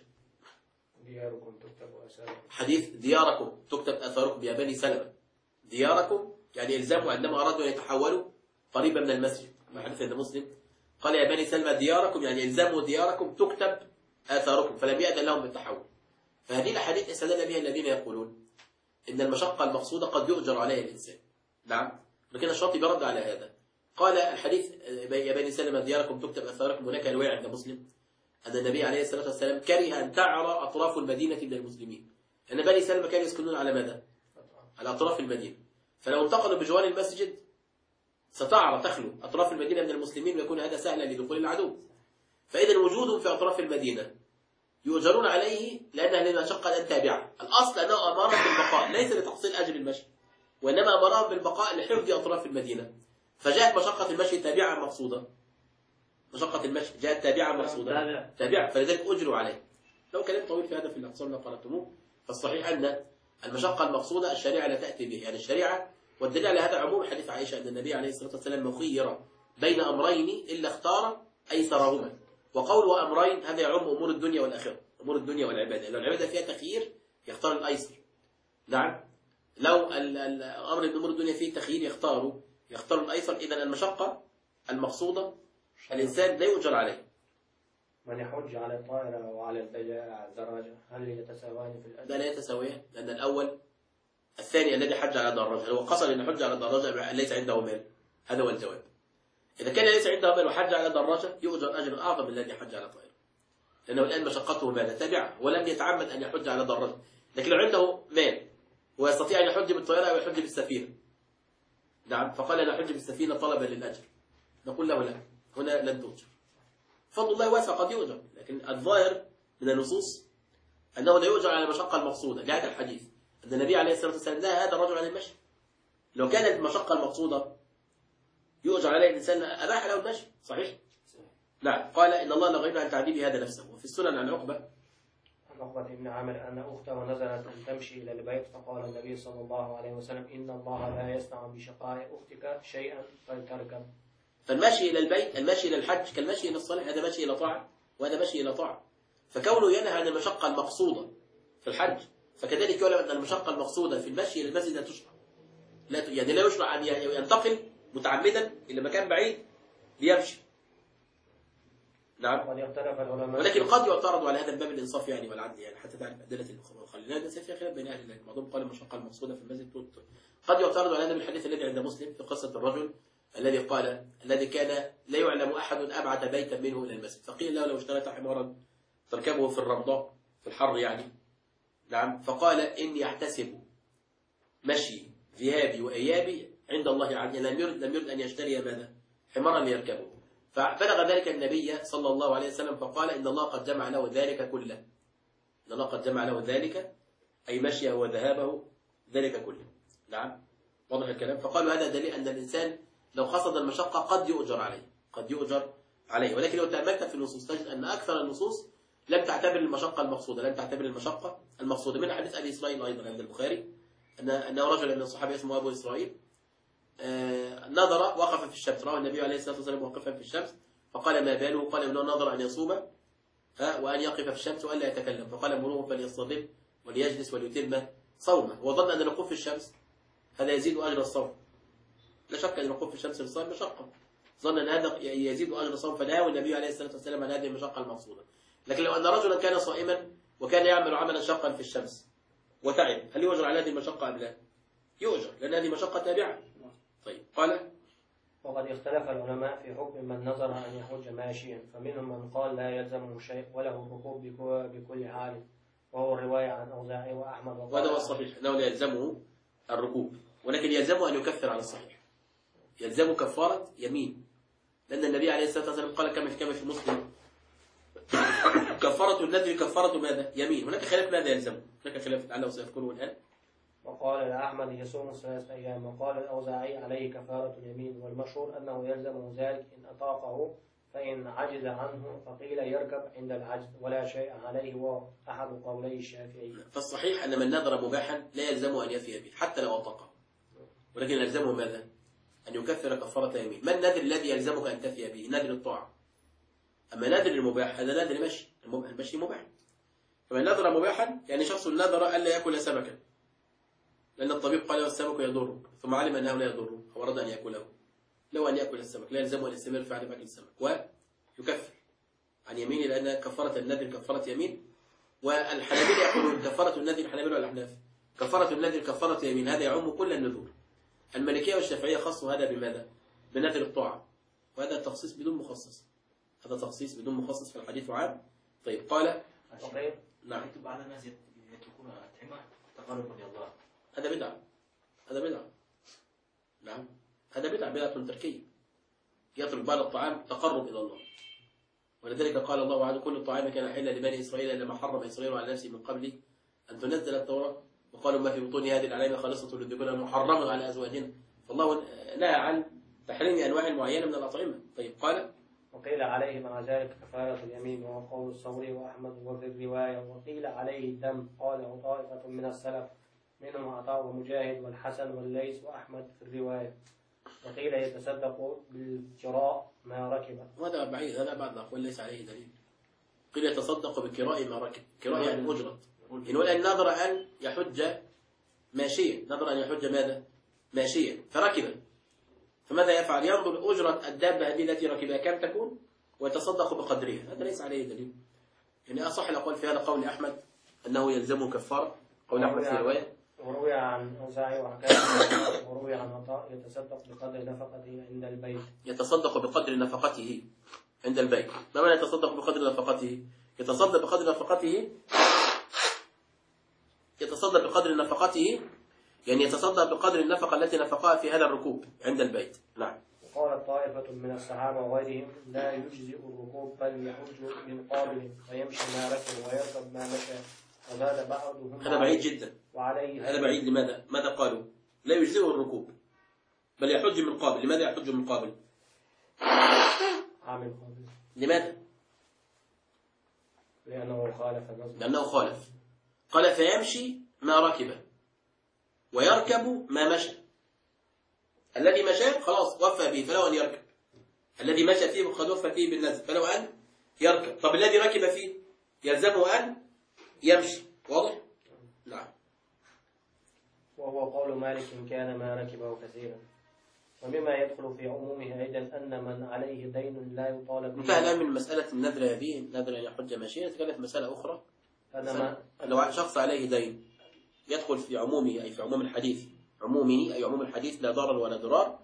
دياركم تكتب أثاركم. حديث دياركم تكتب أثاركم يا بني سلمة. دياركم يعني إلزاموا عندما أرادوا أن يتحولوا قريبا من المسجد. حديث عند مسلم قال يا بني سلمة دياركم يعني إلزاموا دياركم تكتب آثاركم، فلم يأذن لهم بالتحول. فهذه الأحاديث استدل بها الذين يقولون إن المشقة المقصودة قد يؤجر عليها الإنسان. نعم، لكن الشاطبي برد على هذا، قال الحديث يا بني سلمة دياركم تكتب آثاركم هناك رواية عند مسلم أن النبي عليه الصلاة والسلام كره أن تعرى أطراف المدينة من المسلمين، أن بني سلمة كانوا يسكنون على ماذا؟ على أطراف المدينة، فلو انتقلوا بجوار المسجد ستعرى تخلو أطراف المدينة من المسلمين ويكون هذا سهلا لدخول العدو. فإذا وجودهم في أطراف المدينة يؤجرون عليه لأنها للمشقة أن تابعة. الأصل أنه أمرهم بالبقاء ليس لتحصيل أجر المشي، وإنما أمرهم بالبقاء لحفظ أطراف المدينة. فجاءت مشقة المشي تابعة مقصودة، مشقة المشي جاءت تابعة مقصودة تابعة، فلذلك أجروا عليه. لو كلام طويل في هذا في الأقسام لو قرأتموه، فالصحيح أن المشقة المقصودة الشريعة لا تأتي به، يعني الشريعة، والدليل على هذا عموم حديث عائشة أن النبي عليه الصلاة والسلام مخير بين أمرين إلا اختار أيسرهما. وقول وأمرين هذا يعم أمور الدنيا والآخرة، أمور الدنيا والعبادة، لو العبادة فيها تخيير يختار الأيسر. نعم، لو الأمر من أمور الدنيا فيه تخيير يختار الأيسر. إذا المشقة المقصودة الإنسان لا يؤجر عليه. من يحج على الطائرة وعلى الدراجة هل يتساوان في الأجر؟ لا، لا يتساويان، لأن الأول الثاني الذي حج على الدراجة هو قصد أن يحج على الدراجة ليس عنده مال، هذا هو الجواب. إذا كان ليس عنده مال وحج على دراجة يؤجر أجر أعظم من الذي حج على طائرة، لأنه الآن مشقته ماذا؟ تابعة، ولم يتعمد أن يحج على دراجة. لكن لو عنده مال ويستطيع أن يحج بالطائرة أو يحج بالسفينة، نعم، فقال أنا أحج بالسفينة طلبا للأجر، نقول له لا، هنا لن تؤجر. فضل الله واسع قد يؤجر، لكن الظاهر من النصوص أنه لا يؤجر على المشقة المقصودة لهذا الحديث، أن النبي عليه الصلاة والسلام نهى هذا الرجل عن المشي. لو كانت المشقة المقصودة يؤجر عليه الإنسان أباح له المشي، صحيح؟ نعم، قال إن الله لا غنى عن تعذيب هذا نفسه. وفي السنن عن عقبة بن عامر أن أخته نزلت أن تمشي إلى البيت، فقال النبي صلى الله عليه وسلم إن الله لا يصنع بشقاء أختك شيئا فلتركب. فالمشي إلى البيت، المشي إلى الحج كالمشي إلى الصلاة، هذا مشي إلى طاعة وهذا مشي إلى طاعة. فكونه ينهى عن المشقة المقصودة في الحج، فكذلك يعلم أن المشقة المقصودة في المشي إلى المسجد لا تشرع، يعني لا يشرع أن ينتقل متعمدا إلى مكان بعيد ليمشي. نعم، ولكن قد يعترض على هذا الباب الإنصاف يعني والعدل، يعني حتى تعرف أدلة المخالفين. لا بس في خلاف بين أهل العلم، بعضهم قال المشقة المقصودة في المسجد قد يعترض على هذا الحديث الذي عند مسلم في قصة الرجل الذي كان لا يعلم أحد أبعد بيتا منه إلى المسجد، فقيل له لو اشتريت حمارا تركبه في الرمضاء في الحر يعني، نعم، فقال إني أحتسب مشي ذهابي وإيابي عند الله عز وجل، لم يرد أن يشتري ماذا؟ حمارا ليركبه. فبلغ ذلك النبي صلى الله عليه وسلم فقال إن الله قد جمع له ذلك كله، إن الله قد جمع له ذلك أي مشيه وذهابه ذلك كله. نعم، واضح الكلام. فقالوا هذا دليل أن الإنسان لو قصد المشقة قد يؤجر عليه، ولكن لو تأملت في النصوص تجد أن أكثر النصوص لم تعتبر المشقة المقصودة، لم تعتبر المشقة المقصودة. من حديث أبي إسرائيل أيضا عند البخاري أنه رجل من الصحابة اسمه أبو إسرائيل نظر وقف في الشمس، رأى النبي عليه الصلاة والسلام وقفا في الشمس، فقال ما باله؟ قال إنه نظر أن يصوم وأن يقف في الشمس وأن لا يتكلم، فقال مروه فليستظل وليجلس وليتم صومه. وظن أن الوقوف في الشمس هذا يزيد أجر الصوم، لا شك أن الوقوف في الشمس للصائم مشقة، ظن أن هذا يزيد أجر الصوم، فنهى النبي عليه الصلاة والسلام عن هذه المشقة المقصودة. لكن لو أن رجلا كان صائما وكان يعمل عملا شقا في الشمس وتعب، هل يؤجر على هذه المشقة أم لا؟ يؤجر، لأن هذه مشقة تابعة. طيب، قال وقد اختلف العلماء في حكم من نظر أن يحج ماشيا، فمنهم من قال لا يلزمه شيء وله الركوب بكل حال، وهو الرواية عن أوزاعي وأحمد. وهذا هو الصحيح أنه لا يلزمه الركوب، ولكن يلزمه أن يكفر على الصحيح، يلزمه كفارة يمين، لأن النبي عليه الصلاة والسلام قال كما في مسلم وكفارة النذر كفارة ماذا؟ يمين. هناك خلاف ماذا يلزم؟ هناك خلاف لعله سيذكره الآن. وقال الأحمد يصوم 3 أيام، وقال الأوزاعي عليه كفارة اليمين، والمشهور أنه يلزمه ذلك إن أطاقه، فإن عجز عنه فقيل يركب عند العجز ولا شيء عليه، وهو أحد قولي الشافعي. فالصحيح أن من نذر مباحا لا يلزمه أن يفي به حتى لو أطاقه، ولكن يلزمه ماذا؟ أن يكفر كفارة يمين. ما النذر الذي يلزمك أن تفي به؟ نذر الطاعة. أما نذر المباح هذا نذر مشي، المشي مباح. فمن نذر مباحا يعني شخص نذر ألا يأكل سمكا لأن الطبيب قال له السمك يضره، ثم علم أنه لا يضره فأراد أن يأكله، لو أن يأكل السمك لا يلزمه أن يستمر في عدم أكل السمك ويكفر عن يمينه، لأن كفارة النذر كفارة يمين. والحنابلة يقولون كفارة النذر، الحنابلة والأحناف كفارة النذر كفارة يمين، هذا يعم كل النذور. المالكية والشافعية خصوا هذا بماذا؟ بنذر الطاعة، وهذا تخصيص بدون مخصص، هذا تخصيص بدون مخصص في الحديث عام. طيب قال نعم يكتب على الناس يتركون الأطعمة تقربا إلى الله، هذا بدعة، هذا بدعة. نعم هذا بدعة تركية، يترك بعض الطعام تقرب إلى الله. ولذلك قال الله عز وجل كل الطعام كان حلا لبني إسرائيل إلا ما حرم إسرائيل على نفسه من قبل أن تنزل التوراة، وقالوا ما في بطون هذه الأنعام خالصة للذكور محرم على أزواجنا. فالله نهى عن تحريم أنواع معينة من الأطعمة. طيب قال وقيل عليه مع ذلك كفارة اليمين، وهو قول الثوري وأحمد وفي الرواية. وقيل عليه الدم، قاله طائفة من السلف منهم عطاء ومجاهد والحسن والليث وأحمد في الرواية. وقيل يتصدق بالكراء ما ركب، وهذا بعيد، هذا بعد أقول ليس عليه دليل. قيل يتصدق بكراء ما ركب، كراء يعني أجرة. إن الآن نظر أن يحج ماشيا، نظر أن يحج ماذا؟ ماشيا فركب، فماذا يفعل؟ ينظر أجرة الدابة هذه التي ركبها كم تكون ويتصدق بقدرها. هذا ليس عليه دليل. يعني أصح الأقوال في هذا قول أحمد أنه يلزمه كفارة، قول أحمد في رواية. وروي عن أوزاعي وحكاية، وروي عن عطاء يتصدق بقدر نفقته عند البيت. يتصدق بقدر نفقته عند البيت. ما معنى يتصدق بقدر نفقته؟ يتصدق بقدر نفقته، يتصدق بقدر نفقته يعني يتصدق بقدر النفقة التي نفقها في هذا الركوب عند البيت. نعم. وقالت طائفة من الصحابة وغيرهم لا يجزئ الركوب بل يحج من قابل ويمشي ما ركب ويركب ما مشى، وزاد بعضهم. هذا بعيد جدا. وعليه هذا بعيد. لماذا؟ ماذا قالوا؟ لا يجزئه الركوب بل يحج من قابل. لماذا يحج من قابل؟ عامل قابل. لماذا؟ لأنه خالف النص. لأنه خالف. قال فيمشي ما ركب ويركب ما مشى. الذي مشى خلاص وفى به فله أن يركب، الذي مشى فيه قد وفى فيه بالنزل فله أن يركب. طب الذي ركب فيه يلزمه أن يمشي. واضح؟ نعم. وهو قول مالك إن كان ما ركبه كثيرا. ومما يدخل في عمومه أيضا أن من عليه دين لا يطالب به. انتهى الآن من مسألة النذر هذه، النذر أن يحج ماشيا. نتكلم في مسألة أخرى. لو شخص عليه دين يدخل في عمومه أي في عموم الحديث، عمومه أي عموم الحديث لا ضرر ولا ضرار.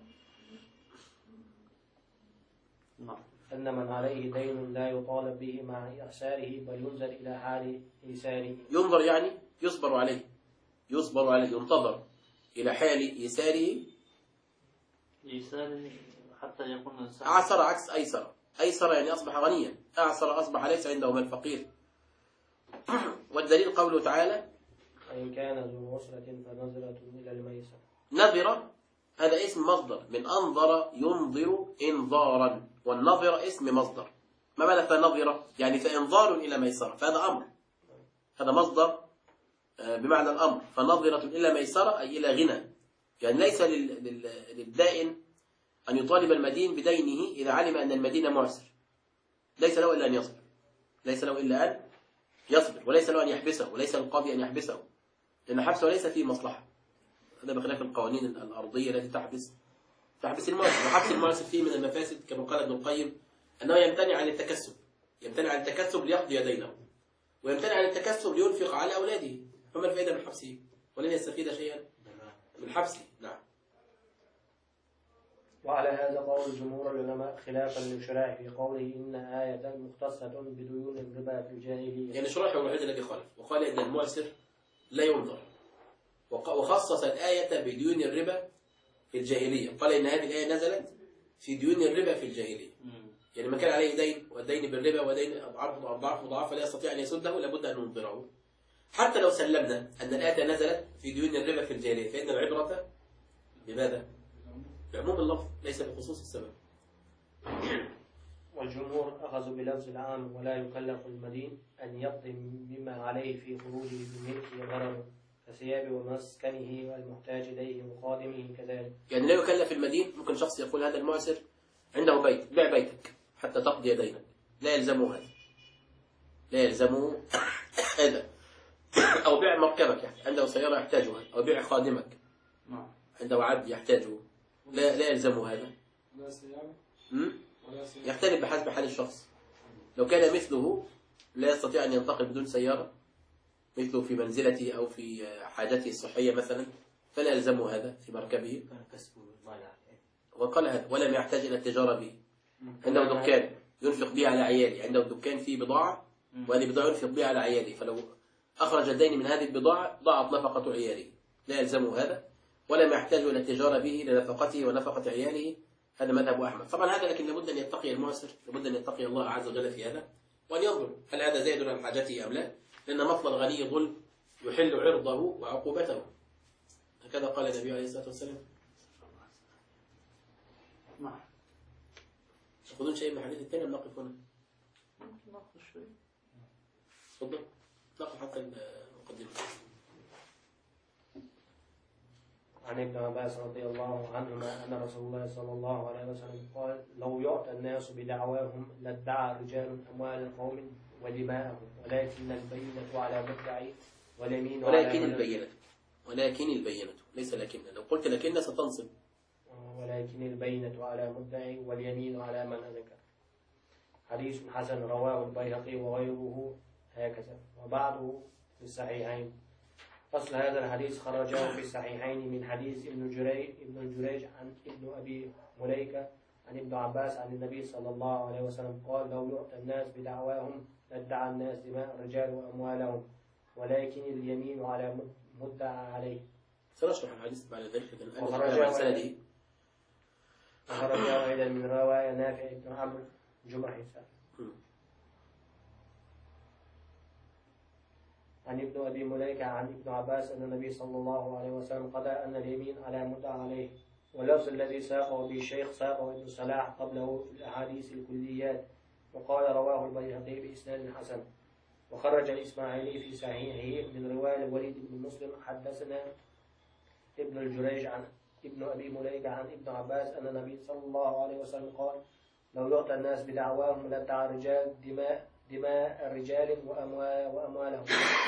أن من عليه دين لا يطالب به مع إعساره بل ينظر إلى حال إيساره. ينظر يعني يصبر عليه، يصبر عليه، ينتظر إلى حال إيساره. إيساره حتى يكون أعسر عكس أيسر. أيسر يعني أصبح غنيا، أعسر أصبح ليس عنده مال فقير. والدليل قوله تعالى فإن كان ذو عسرة فنظرة إلى الميسر. نظر هذا اسم مصدر من أنظر ينظر إنظارا، والنظر اسم مصدر. ما معنى فنظر؟ يعني فإنظار إلى ميسرة، فهذا أمر، هذا مصدر بمعنى الأمر. فنظرة إلى ميسرة أي إلى غنى. يعني ليس للدائن أن يطالب المدين بدينه إذا علم أن المدين معسر، ليس له إلا أن يصبر، ليس له إلا أن يصبر، وليس له أن يحبسه، وليس القاضي أن يحبسه، لأن حبسه ليس فيه مصلحة. هذا بخلاف القوانين الأرضية التي تحبس المعسر. وحبس المعسر فيه من المفاسد كما قال ابن القيم أنه يمتنع عن التكسب، يمتنع عن التكسب ليقضي دينه، ويمتنع عن التكسب لينفق على أولاده. فما الفائدة من حبسه؟ ولن يستفيد شيئا من حبسه. نعم. وعلى هذا قول جمهور العلماء خلافا لشرائع في قوله إن آية مختصة بديون الربا في الجاهلية. يعني شرائع هو الوحيد الذي خالف وقال إن المعسر لا ينظر، وخصص الآية بديون الربا في الجاهلية. قال إن هذه الآية نزلت في ديون الربا في الجاهلية. يعني من كان عليه دين والدين بالربا ودين أضعاف مضاعفة لا يستطيع أن يسده لابد أن ننظره. حتى لو سلمنا أن الآية نزلت في ديون الربا في الجاهلية فإن العبرة بماذا؟ بعموم اللفظ ليس بخصوص السبب. والجمهور أخذوا بلفظ العام ولا يكلف المدين أن يقضي مما عليه في خروجه بملكه غرضه كثيابه ومسكنه والمحتاج إليه وخادمه كذلك. يعني لا يكلف المدين. ممكن شخص يقول هذا المعسر عنده بيت، بيع بيتك حتى تقضي دينك، لا يلزمه هذا، لا يلزمه هذا. أو بيع مركبك، يعني عنده سيارة يحتاجها، أو بيع خادمك عنده عبد يحتاجه، لا يلزمه هذا. يختلف بحسب حال الشخص. لو كان مثله لا يستطيع أن ينتقل بدون سيارة، مثله في منزلته أو في حاجته الصحية مثلا، فلا يلزمه هذا في مركبه. وقال هذا ولم يحتاج إلى التجارة به. عنده دكان ينفق به على عياله، عنده دكان فيه بضاعة وهذه البضاعة ينفق بها على عياله، فلو أخرج الدين من هذه البضاعة ضاعت نفقة عياله، لا يلزمه هذا. ولم يحتاج إلى التجارة به لنفقته ونفقة عياله. هذا مذهب أحمد طبعا. هذا لكن لابد أن يتقي المعسر، لابد أن يتقي الله عز وجل في هذا، وأن ينظر هل هذا زائد عن حاجته أم لا، لأن مطل الغني ظلم يحل عرضه وعقوبته. هكذا قال النبي عليه الصلاة والسلام. تأخذون شيء من الحديث الثاني أم نقف هنا؟ ناقش شوي. تفضل نقف حتى المقدمة. عن ابن عباس رضي الله عنهما أن رسول الله صلى الله عليه وسلم قال: لو يعطى الناس بدعواهم لادعى رجال أموال قوم ودماءهم، ولكن البينة على مدعي واليمين على ولكن البينة ليس لكن. لو قلت لكن ستنصب. ولكن البينة على مدعي واليمين على من أنكر. حديث حسن رواه البيهقي وغيره هكذا، وبعده في الصحيحين. فصل هذا الحديث خرجه في الصحيحين من حديث ابن جريج عن ابن أبي مليكة عن ابن عباس عن النبي صلى الله عليه وسلم قال: لو يعطى الناس بدعواهم لادعى الناس دماء الرجال وأموالهم، ولكن اليمين على مدعى عليه. سنشرح الحديث بعد ذلك. وخرجه أيضا من رواية نافع بن عمرو جمحي عن ابن أبي مليكة عن ابن عباس أن النبي صلى الله عليه وسلم قضى أن اليمين على مدعى عليه. واللفظ الذي ساقه به الشيخ ساقه ابن صلاح قبله في الأحاديث الكليات، وقال رواه البيهقي بإسناد حسن. وخرج الإسماعيلي في صحيحه من رواية الوليد بن مسلم حدثنا ابن الجريج عن ابن أبي مليكة عن ابن عباس أن النبي صلى الله عليه وسلم قال: لو يعطى الناس بدعواهم لادعى الرجال دماء الرجال وأموالهم،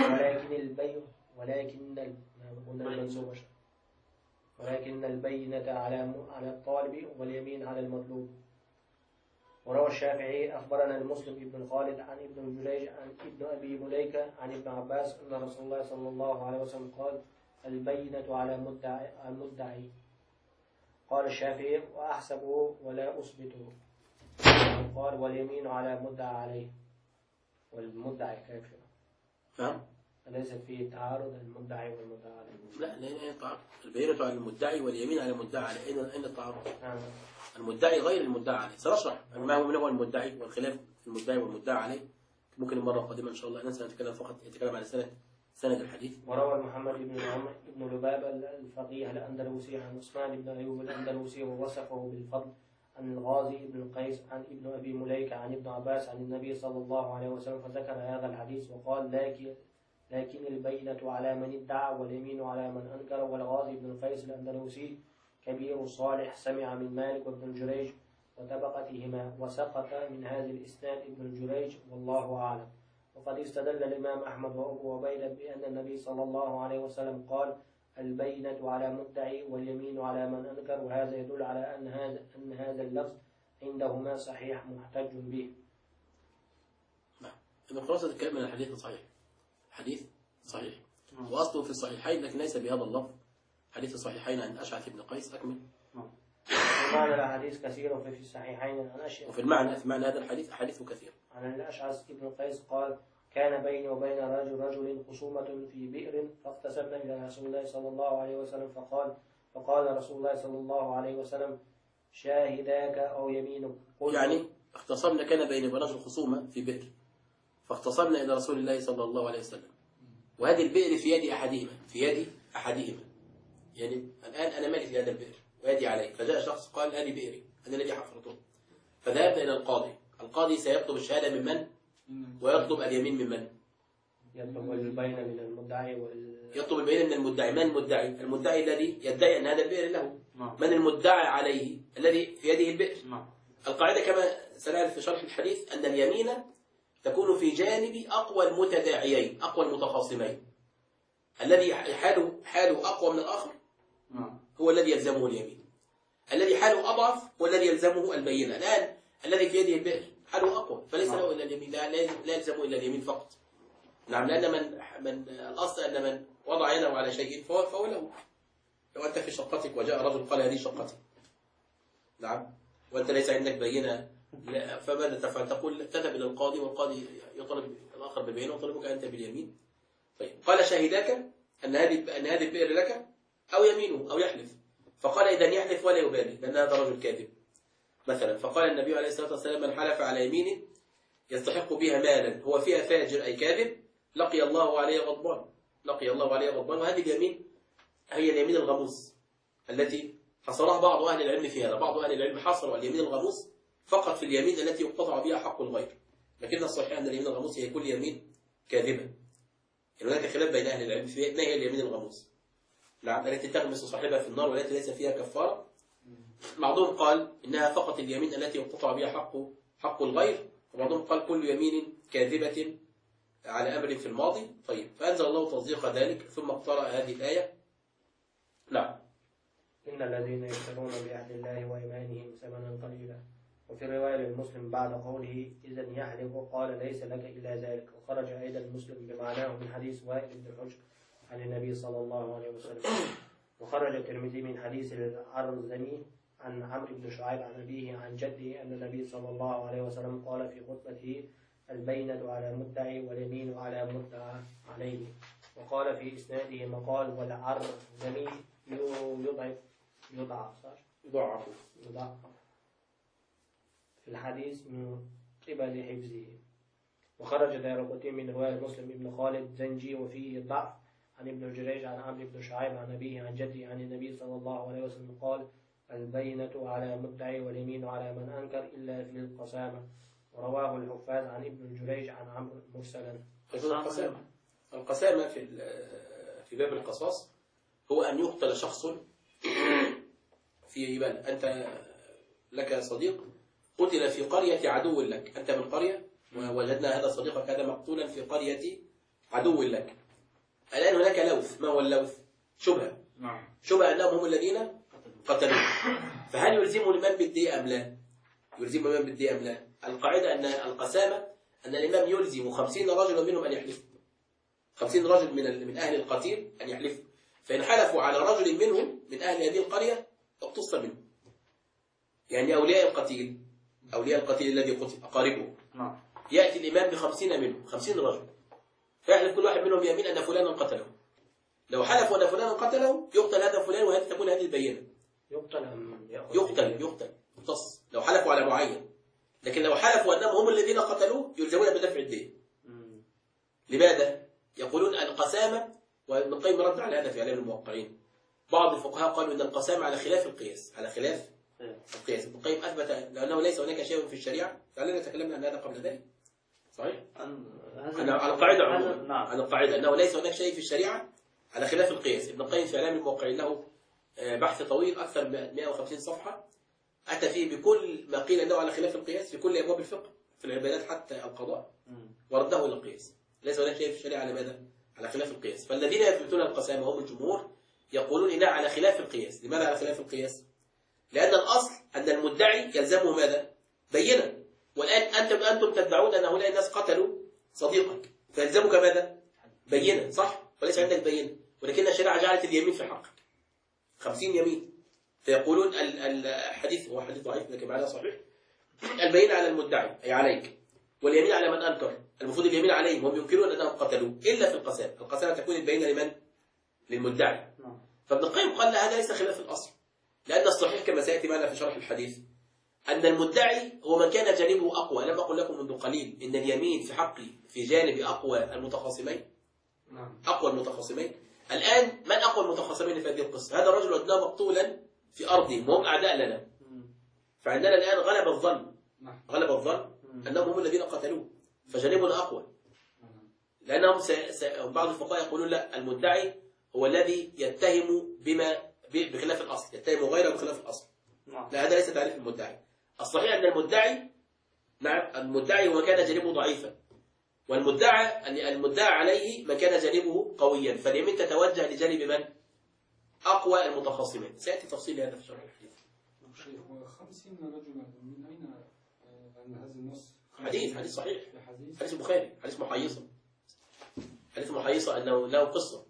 ولكن البينة على الطالب واليمين على المطلوب. وروى الشافعي: أخبرنا المسلم ابن خالد عن ابن جريج عن ابن أبي مليكة عن ابن عباس أن رسول الله صلى الله عليه وسلم قال: البينة على المدعي. قال الشافعي: وأحسبه ولا أثبته. قال: واليمين على مدعى عليه، والمدعي كافر. نعم. أليس فيه تعارض المدعي والمدعى عليه؟ لا تعارض. البينة على المدعي واليمين على المدعى عليه. أين التعارض؟ نعم. المدعي غير المدعى عليه. سنشرح ما هو المدعي والخلاف في المدعي والمدعى عليه. ممكن المرة القادمة إن شاء الله ننسى نتكلم فقط على سند الحديث. وروى محمد بن عمرو بن لبابة الفقيه الأندلسي عن عثمان بن أيوب الأندلسي ووصفه بالفضل عن الغازي بن قيس عن ابن أبي مليكة عن ابن عباس عن النبي صلى الله عليه وسلم فذكر هذا الحديث وقال: لكن البينة على من ادعى واليمين على من أنكر. والغازي بن قيس الأندلسي كبير صالح سمع من مالك وابن جريج وطبقتهما، وسقط من هذا الإسناد ابن جريج والله أعلم. وقد استدل الإمام أحمد وأبو عبيدة بأن النبي صلى الله عليه وسلم قال: البينة على مدعي واليمين على من أنكر، وهذا يدل على أن هذا اللفظ عندهما صحيح محتج به. نعم. إذا خلاصة الكلام من الحديث صحيح. حديث صحيح. وأصله في الصحيحين لكن ليس بهذا اللفظ. حديث الصحيحين عن أشعث بن قيس أكمل. ومعنى الحديث كثير في الصحيحين عن أشعث. وفي المعنى هذا الحديث أحاديث كثير. عن الأشعث بن قيس قال: كان بيني وبين رجل خصومة في بئر فاقتسمنا إلى رسول الله صلى الله عليه وسلم فقال رسول الله صلى الله عليه وسلم: شاهداك أو يمينك. اختصمنا، كان بين رجل خصومة في بئر، فاختصمنا إلى رسول الله صلى الله عليه وسلم، وهذه البئر في يد أحدهما، يعني الآن أنا مالي في هذا البئر ويدي عليه، فجاء شخص قال هذه بئري أنا الذي حفرته، فذهبنا إلى القاضي سيطلب الشهادة من من؟ ويطلب اليمين من من؟ يطلب البينة من المدعي يطلب البينة من المدعي. من المدعي؟ المدعي الذي يدعي أن هذا البئر له. من المدعي عليه؟ الذي في يده البئر. القاعدة كما سنعرف في شرح الحديث أن اليمين تكون في جانب أقوى المتداعيين، أقوى المتخاصمين، الذي حاله أقوى من الآخر هو الذي يلزمه اليمين، الذي حاله أضعف هو الذي يلزمه البينة. الآن الذي في يده البئر حاله أقوى فليس له إلا اليمين، لا يلزمه إلا اليمين فقط. نعم، لأن من الأصل أن من وضع يده على شيء فهو له. لو أنت في شقتك وجاء رجل قال هذه شقتي، نعم، وأنت ليس عندك بينة، فماذا تفعل؟ تقول تذهب إلى القاضي، والقاضي يطالب الآخر بالبينة ويطالبك أنت باليمين. طيب، قال شهداك أن هذه البئر لك، أو يمينه أو يحلف، فقال إذا يحلف ولا يبالي لأن هذا رجل كاذب مثلا. فقال النبي عليه الصلاة والسلام من حلف على يمين يستحق بها مالا هو فيها فاجر أي كاذب لقي الله عليه غضبان. وهذه اليمين هي اليمين الغموس التي حصرها بعض أهل العلم في هذا. بعض أهل العلم حصروا اليمين الغموس فقط في اليمين التي يقتطع بها حق الغير، لكن الصحيح أن اليمين الغموس هي كل يمين كاذبة. يعني هناك خلاف بين أهل العلم في ما هي اليمين الغموس، نعم، التي تغمس صاحبها في النار والتي ليس فيها كفارة. بعضهم قال إنها فقط اليمين التي يقتطع بها حق الغير، وبعضهم قال كل يمين كاذبة على أمر في الماضي. طيب، فأنزل الله تصديق ذلك ثم اقترأ هذه الآية. نعم. إن الذين يشترون بعهد الله وإيمانهم ثمنا قليلا. وفي رواية للمسلم بعد قوله إذا يحلف قال ليس لك إلا ذلك. وخرج أيضا المسلم بمعناه من حديث وائل بن حجر عن النبي صلى الله عليه وسلم. وخرج الترمذي من حديث العرزمي عن عمرو بن شعيب عن أبيه عن جده أن النبي صلى الله عليه وسلم قال في خطبته البينة على مدعي واليمين على مدعى عليه. وقال في إسناده مقال والعرزمي يضعف في الحديث من قبل حفظه. وخرج دارقطني من رواية مسلم بن خالد زنجي وفيه ضعف عن ابن جريج عن عمرو بن شعيب عن أبيه عن جده عن النبي صلى الله عليه وسلم قال البينة على مدعي واليمين على من أنكر إلا في القسامة. ورواه الحفاظ عن ابن جريج عن عمرو مرسلا. القسامة في باب القصاص هو أن يقتل شخص في يبان. أنت لك صديق قتل في قرية عدو لك، أنت من قرية ووجدنا هذا صديقك هذا مقتولا في قرية عدو لك. الآن هناك لوث. ما هو اللوث؟ شبهة. شبهة أنهم هم الذين قتلوه. فهل يلزم الإمام بالدية أم لا؟ يلزم الإمام بالدية أم لا؟ القاعدة أن القسامة أن الإمام يلزم 50 رجلا منهم أن يحلفوا. 50 رجل من أهل القتيل أن يحلفوا، فإن حلفوا على رجل منهم من أهل هذه القرية اقتص منه. يعني أولياء القتيل الذي قتل أقاربه، يأتي الإمام ب50 منهم، 50 رجل، فيحلف كل واحد منهم يمين أن فلانا قتله. لو حلفوا أن فلانا قتله يقتل هذا فلان، وهذه تكون هذه البينة. يقتل يقتص لو حلفوا على معين. لكن لو حلفوا أنهم هم الذين قتلوه يلزمون بدفع الدية. لماذا؟ يقولون القسامة، وابن القيم رد على هذا في إعلام الموقعين. بعض الفقهاء قالوا أن القسامة على خلاف القياس، ابن القيم أثبت لأنه ليس هناك شيء في الشريعة، لعلنا تكلمنا عن هذا قبل ذلك. صحيح؟ على القاعدة عموما، عن القاعدة أنه ليس هناك شيء في الشريعة على خلاف القياس. ابن القيم في إعلام الموقعين له بحث طويل أكثر من 150 صفحة أتى فيه بكل ما قيل أنه على خلاف القياس في كل أبواب الفقه، في العبادات حتى القضاء، ورده إلى القياس. ليس هناك شيء في الشريعة على ماذا؟ على خلاف القياس. فالذين يثبتون القسامة هم الجمهور يقولون إنها على خلاف القياس. لماذا على خلاف القياس؟ لأن الأصل أن المدعي يلزمه ماذا؟ بينة. والآن أنتم تدعون أن هؤلاء الناس قتلوا صديقك، فيلزمك ماذا؟ بينة، صح؟ وليس عندك بينة، ولكن الشريعة جعلت اليمين في حقك 50 يمين. فيقولون الحديث هو حديث ضعيف لكن معناه صحيح. البينة على المدعي أي عليك، واليمين على من أنكر. المفروض اليمين عليهم، هم ينكرون أنهم قتلوا إلا في القسامة. القسامة تكون البينة لمن؟ للمدعي. فابن القيم قال لا، هذا ليس خلاف الأصل، لأن الصحيح كما سيأتي معنا في شرح الحديث أن المدعي هو من كان جانبه أقوى. لم أقل لكم منذ قليل إن اليمين في حقي في جانب أقوى المتخاصمين. أقوى المتخاصمين. الآن من أقوى المتخاصمين في هذه القصة؟ هذا الرجل وجدناه مقتولا في أرضهم وهم أعداء لنا. فعندنا الآن غلب الظن أنهم هم الذين قتلوه، فجانبنا أقوى. لأنهم بعض الفقهاء يقولون لا، المدعي هو الذي يتهم بخلاف الأصل، يتهم غيره بخلاف الأصل. لا، هذا ليس تعريف المدعي. الصحيح أن المدعي هو كان جانبه ضعيفا، والمدعى عليه من كان جانبه قويا، فاليمين تتوجه لجانب من؟ أقوى المتخاصمين. سيأتي تفصيل هذا في شرح الحديث. شيخ، 50 رجلا من أين أن هذا النص؟ حديث صحيح، حديث البخاري، حديث محيصة أنه له قصة.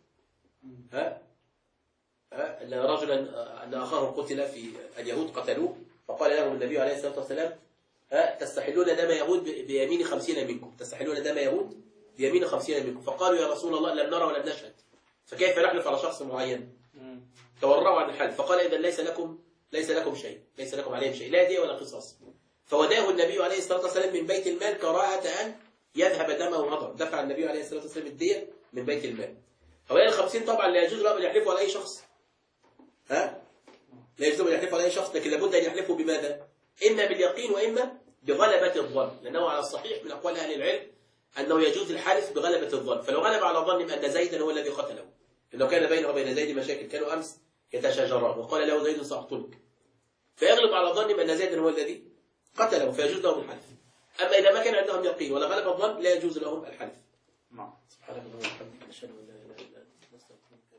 أن رجلا أن أخاه قتل في اليهود قتلوه، فقال لهم النبي عليه الصلاة والسلام تستحلون دم يهود بيمين 50 منكم، تستحلون دم يهود بيمين 50 منكم. فقالوا يا رسول الله لم نرى ولم نشهد، فكيف نحلف على شخص معين؟ تورعوا عن الحلف. فقال إذا ليس لكم شيء، ليس لكم عليهم شيء، لا دية ولا قصاص. فوداه النبي عليه الصلاة والسلام من بيت المال كراهة أن يذهب دمه هدر. دفع النبي عليه الصلاة والسلام الدية من بيت المال. هؤلاء 50 طبعا لا يجوز لهم أن يحلفوا على أي شخص. لا يجوز لهم أن يحلفوا على أي شخص، لكن لابد أن يحلفوا بماذا؟ إما باليقين وإما بغلبة الظن، لأنه على الصحيح من أقوال أهل العلم أنه يجوز الحلف بغلبة الظن. فلو غلب على ظن أن زيدا هو الذي قتله، إنه كان بينه وبين زيد مشاكل، كانوا أمس يتشاجران وقال له زيد سأقتلك، فيغلب على ظن أن زيدا هو الذي قتله، فيجوز لهم الحلف. أما إذا ما كان عندهم يقين ولا غلب الظن لا يجوز لهم الحلف. نعم. سبحانك اللهم وبحمدك، نشهد أن لا إله إلا أنت، نستغفرك.